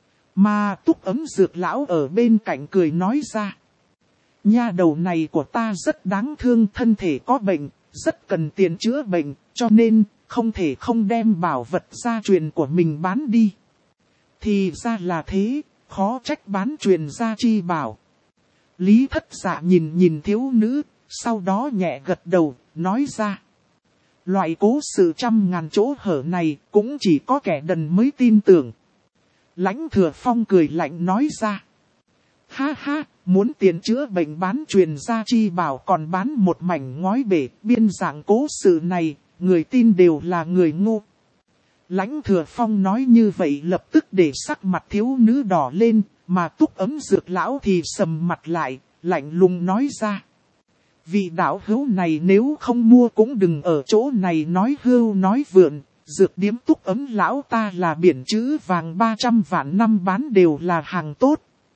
Mà Túc Ấm Dược Lão ở bên cạnh cười nói ra. Nha đầu này của ta rất đáng thương, thân thể có bệnh, rất cần tiền chữa bệnh, cho nên không thể không đem bảo vật gia truyền của mình bán đi. Thì ra là thế, khó trách bán truyền gia chi bảo. Lý Thất Dạ nhìn thiếu nữ, sau đó nhẹ gật đầu, nói ra. Loại cố sự 100.000 chỗ hở này cũng chỉ có kẻ đần mới tin tưởng. Lãnh Thừa Phong cười lạnh nói ra. Ha ha, muốn tiền chữa bệnh bán truyền gia chi bảo còn bán một mảnh ngói bể, biên dạng cố sự này, người tin đều là người ngu. Lãnh Thừa Phong nói như vậy lập tức để sắc mặt thiếu nữ đỏ lên, mà Túc Ấm Dược Lão thì sầm mặt lại, lạnh lùng nói ra. Vị đạo hữu này nếu không mua cũng đừng ở chỗ này nói hưu nói vượn, dược điếm Túc Ấm Lão ta là biển chữ vàng 300 vạn năm bán đều là hàng tốt.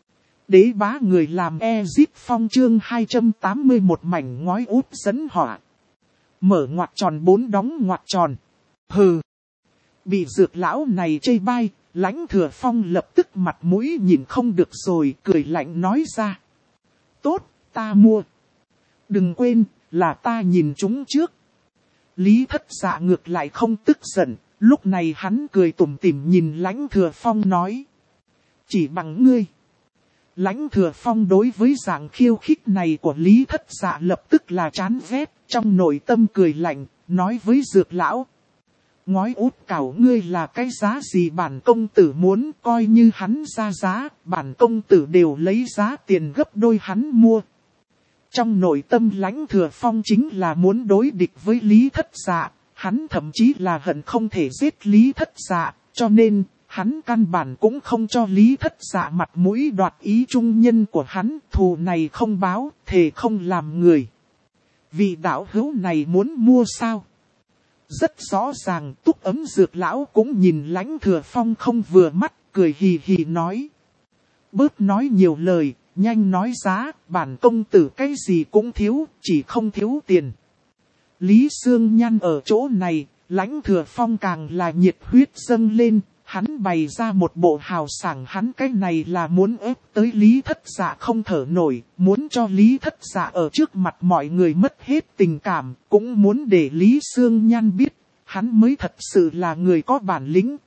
Đế bá người làm Ezip Phong chương 281 mảnh ngói út dẫn họa. Mở ngoặc tròn 4 đóng ngoặc tròn. Hừ. Bị dược lão này chê bai, Lãnh Thừa Phong lập tức mặt mũi nhìn không được rồi, cười lạnh nói ra. Tốt, ta mua. Đừng quên, là ta nhìn chúng trước. Lý Thất Dạ ngược lại không tức giận, lúc này hắn cười tủm tỉm nhìn Lãnh Thừa Phong nói. Chỉ bằng ngươi. Lãnh Thừa Phong đối với dạng khiêu khích này của Lý Thất Dạ lập tức là chán ghét, trong nội tâm cười lạnh, nói với dược lão. Ngói út cảo ngươi là cái giá gì bản công tử muốn, coi như hắn ra giá, bản công tử đều lấy giá tiền gấp đôi hắn mua. Trong nội tâm Lãnh Thừa Phong chính là muốn đối địch với Lý Thất Dạ, hắn thậm chí là hận không thể giết Lý Thất Dạ, cho nên hắn căn bản cũng không cho Lý Thất Dạ mặt mũi đoạt ý trung nhân của hắn, thù này không báo, thề không làm người. Vị đạo hữu này muốn mua sao? Rất rõ ràng Túc Ấm Dược lão cũng nhìn Lãnh Thừa Phong không vừa mắt, cười hì hì nói. Bớt nói nhiều lời, nhanh nói giá, bản công tử cái gì cũng thiếu, chỉ không thiếu tiền. Lý Sương Nhan ở chỗ này, Lãnh Thừa Phong càng là nhiệt huyết dâng lên, hắn bày ra một bộ hào sảng, hắn cái này là muốn ép tới Lý Thất Dạ không thở nổi, muốn cho Lý Thất Dạ ở trước mặt mọi người mất hết tình cảm, cũng muốn để Lý Sương Nhan biết, hắn mới thật sự là người có bản lĩnh.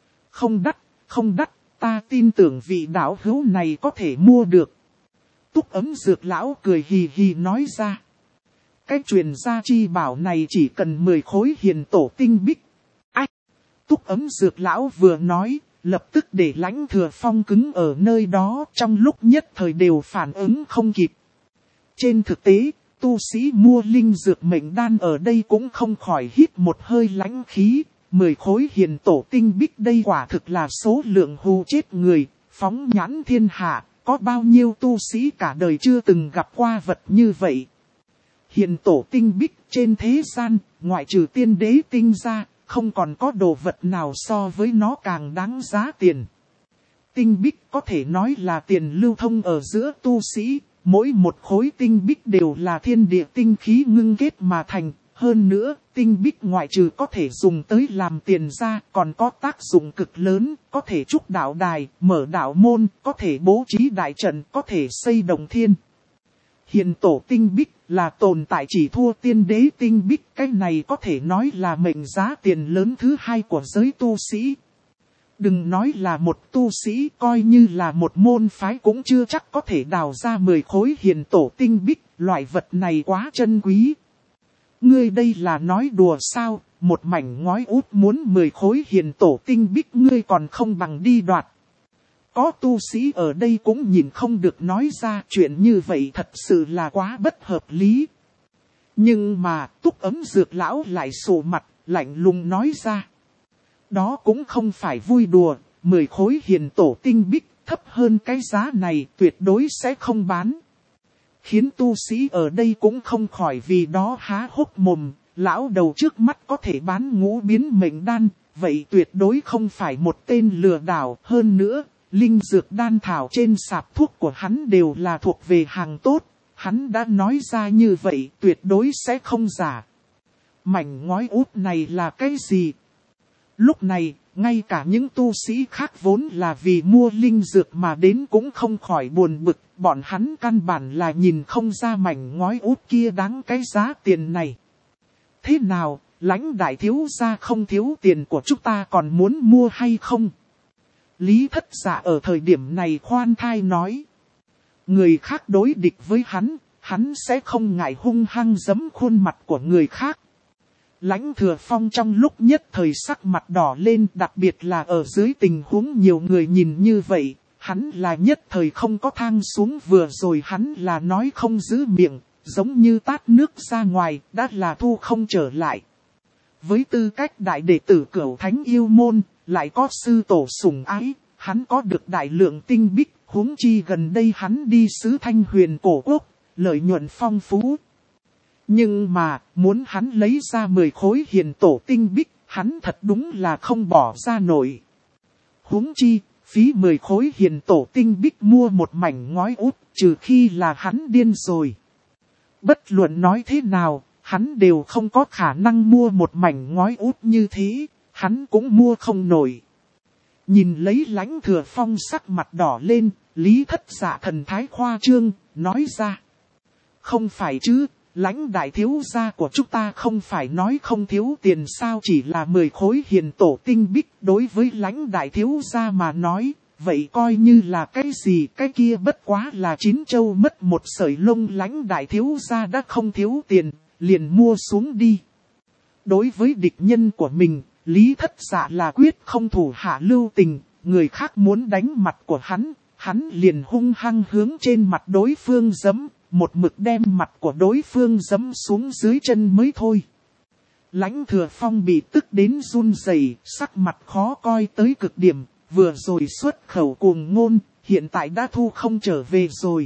Không đắt, ta tin tưởng vị đạo hữu này có thể mua được. Túc Ấm Dược lão cười hì hì nói ra. Cái truyền gia chi bảo này chỉ cần 10 khối hiền tổ tinh bích. Túc Ấm Dược lão vừa nói, lập tức để Lãnh Thừa Phong cứng ở nơi đó, trong lúc nhất thời đều phản ứng không kịp. Trên thực tế, tu sĩ mua linh dược mệnh đan ở đây cũng không khỏi hít một hơi lãnh khí, 10 khối hiền tổ tinh bích đây quả thực là số lượng hù chết người, phóng nhãn thiên hạ, có bao nhiêu tu sĩ cả đời chưa từng gặp qua vật như vậy. Hiền tổ tinh bích trên thế gian, ngoại trừ tiên đế tinh ra, không còn có đồ vật nào so với nó càng đáng giá tiền. Tinh bích có thể nói là tiền lưu thông ở giữa tu sĩ, mỗi một khối tinh bích đều là thiên địa tinh khí ngưng kết mà thành. Hơn nữa, tinh bích ngoại trừ có thể dùng tới làm tiền ra, còn có tác dụng cực lớn, có thể trúc đạo đài, mở đạo môn, có thể bố trí đại trận, có thể xây đồng thiên. Hiền tổ tinh bích là tồn tại chỉ thua tiên đế tinh bích, cái này có thể nói là mệnh giá tiền lớn thứ hai của giới tu sĩ. Đừng nói là một tu sĩ, coi như là một môn phái cũng chưa chắc có thể đào ra 10 khối hiền tổ tinh bích, loại vật này quá chân quý. Ngươi đây là nói đùa sao, một mảnh ngói út muốn 10 khối hiền tổ tinh bích ngươi còn không bằng đi đoạt. Có tu sĩ ở đây cũng nhìn không được nói ra chuyện như vậy thật sự là quá bất hợp lý. Nhưng mà Túc Ấm Dược lão lại sụ mặt, lạnh lùng nói ra. Đó cũng không phải vui đùa, 10 khối hiền tổ tinh bích thấp hơn cái giá này tuyệt đối sẽ không bán. Khiến tu sĩ ở đây cũng không khỏi vì đó há hốc mồm, lão đầu trước mắt có thể bán ngũ biến mệnh đan, vậy tuyệt đối không phải một tên lừa đảo. Hơn nữa, linh dược đan thảo trên sạp thuốc của hắn đều là thuộc về hàng tốt, hắn đã nói ra như vậy tuyệt đối sẽ không giả. Mảnh ngói út này là cái gì? Lúc này, ngay cả những tu sĩ khác vốn là vì mua linh dược mà đến cũng không khỏi buồn bực, bọn hắn căn bản là nhìn không ra mảnh ngói út kia đáng cái giá tiền này. Thế nào, Lãnh đại thiếu gia không thiếu tiền của chúng ta còn muốn mua hay không? Lý Thất Dạ ở thời điểm này khoan thai nói. Người khác đối địch với hắn sẽ không ngại hung hăng giẫm khuôn mặt của người khác. Lãnh Thừa Phong trong lúc nhất thời sắc mặt đỏ lên, đặc biệt là ở dưới tình huống nhiều người nhìn như vậy, hắn là nhất thời không có thang xuống, vừa rồi hắn là nói không giữ miệng, giống như tát nước ra ngoài, đã là thu không trở lại. Với tư cách đại đệ tử Cửu Thánh Yêu Môn, lại có sư tổ sủng ái, hắn có được đại lượng tinh bích, huống chi gần đây hắn đi xứ Thanh Huyền cổ quốc, lợi nhuận phong phú. Nhưng mà, muốn hắn lấy ra 10 khối hiền tổ tinh bích, hắn thật đúng là không bỏ ra nổi. Huống chi, phí 10 khối hiền tổ tinh bích mua một mảnh ngói út, trừ khi là hắn điên rồi. Bất luận nói thế nào, hắn đều không có khả năng mua một mảnh ngói út như thế, hắn cũng mua không nổi. Nhìn lấy Lãnh Thừa Phong sắc mặt đỏ lên, Lý Thất Dạ thần thái khoa trương, nói ra. Không phải chứ, Lãnh đại thiếu gia của chúng ta không phải nói không thiếu tiền sao, chỉ là 10 khối hiền tổ tinh bích. Đối với Lãnh đại thiếu gia mà nói, vậy coi như là cái gì, cái kia bất quá là 9 châu mất một sợi lông. Lãnh đại thiếu gia đã không thiếu tiền, liền mua xuống đi. Đối với địch nhân của mình, Lý Thất Dạ là quyết không thủ hạ lưu tình, người khác muốn đánh mặt của hắn liền hung hăng hướng trên mặt đối phương giẫm, một mực đem mặt của đối phương giẫm xuống dưới chân mới thôi. Lãnh Thừa Phong bị tức đến run rẩy, sắc mặt khó coi tới cực điểm, vừa rồi xuất khẩu cuồng ngôn, hiện tại đã thu không trở về rồi.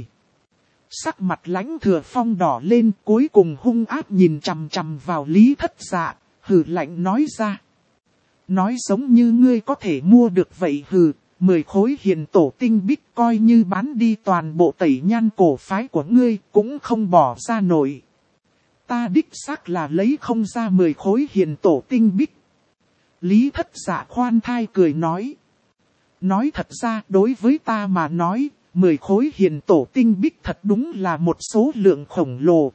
Sắc mặt Lãnh Thừa Phong đỏ lên, cuối cùng hung ác nhìn chằm chằm vào Lý Thất Dạ, hừ lạnh nói ra. Nói giống như ngươi có thể mua được vậy hừ, 10 khối hiền tổ tinh bích coi như bán đi toàn bộ Tẩy Nhan cổ phái của ngươi cũng không bỏ ra nổi. Ta đích xác là lấy không ra 10 khối hiền tổ tinh bích. Lý Thất Dạ khoan thai cười nói. Nói thật ra đối với ta mà nói, 10 khối hiền tổ tinh bích thật đúng là một số lượng khổng lồ.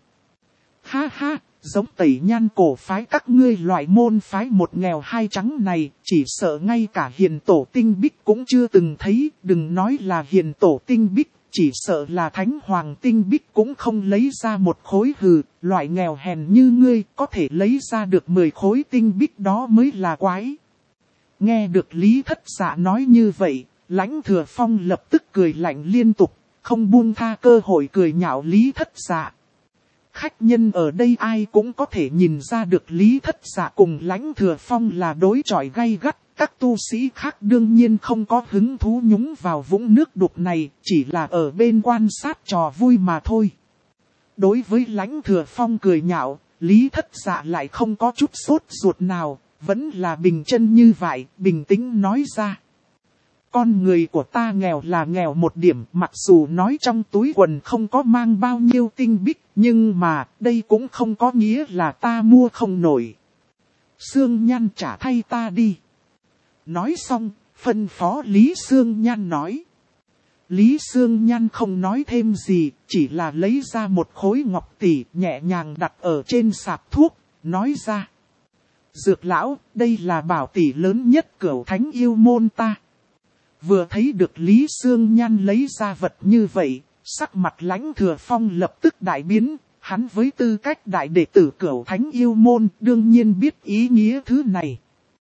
Ha ha, giống Tẩy Nhan cổ phái các ngươi loại môn phái một nghèo hai trắng này, chỉ sợ ngay cả hiền tổ tinh bích cũng chưa từng thấy, đừng nói là hiền tổ tinh bích, chỉ sợ là thánh hoàng tinh bích cũng không lấy ra một khối hừ, loại nghèo hèn như ngươi có thể lấy ra được 10 khối tinh bích đó mới là quái. Nghe được Lý Thất Dạ nói như vậy, Lãnh Thừa Phong lập tức cười lạnh liên tục, không buông tha cơ hội cười nhạo Lý Thất Dạ. Khách nhân ở đây ai cũng có thể nhìn ra được Lý Thất Dạ cùng Lãnh Thừa Phong là đối chọi gay gắt, các tu sĩ khác đương nhiên không có hứng thú nhúng vào vũng nước đục này, chỉ là ở bên quan sát trò vui mà thôi. Đối với Lãnh Thừa Phong cười nhạo, Lý Thất Dạ lại không có chút sốt ruột nào, vẫn là bình chân như vậy, bình tĩnh nói ra. Con người của ta nghèo là nghèo một điểm, mặc dù nói trong túi quần không có mang bao nhiêu tinh bích, nhưng mà đây cũng không có nghĩa là ta mua không nổi. Sương Nhan trả thay ta đi. Nói xong, phân phó Lý Sương Nhan nói. Lý Sương Nhan không nói thêm gì, chỉ là lấy ra một khối ngọc tỷ nhẹ nhàng đặt ở trên sạp thuốc, nói ra. Dược lão, đây là bảo tỷ lớn nhất Cửu Thánh yêu môn ta. Vừa thấy được Lý Sương Nhan lấy ra vật như vậy, sắc mặt Lãnh Thừa Phong lập tức đại biến, hắn với tư cách đại đệ tử Cửu Thánh yêu môn đương nhiên biết ý nghĩa thứ này.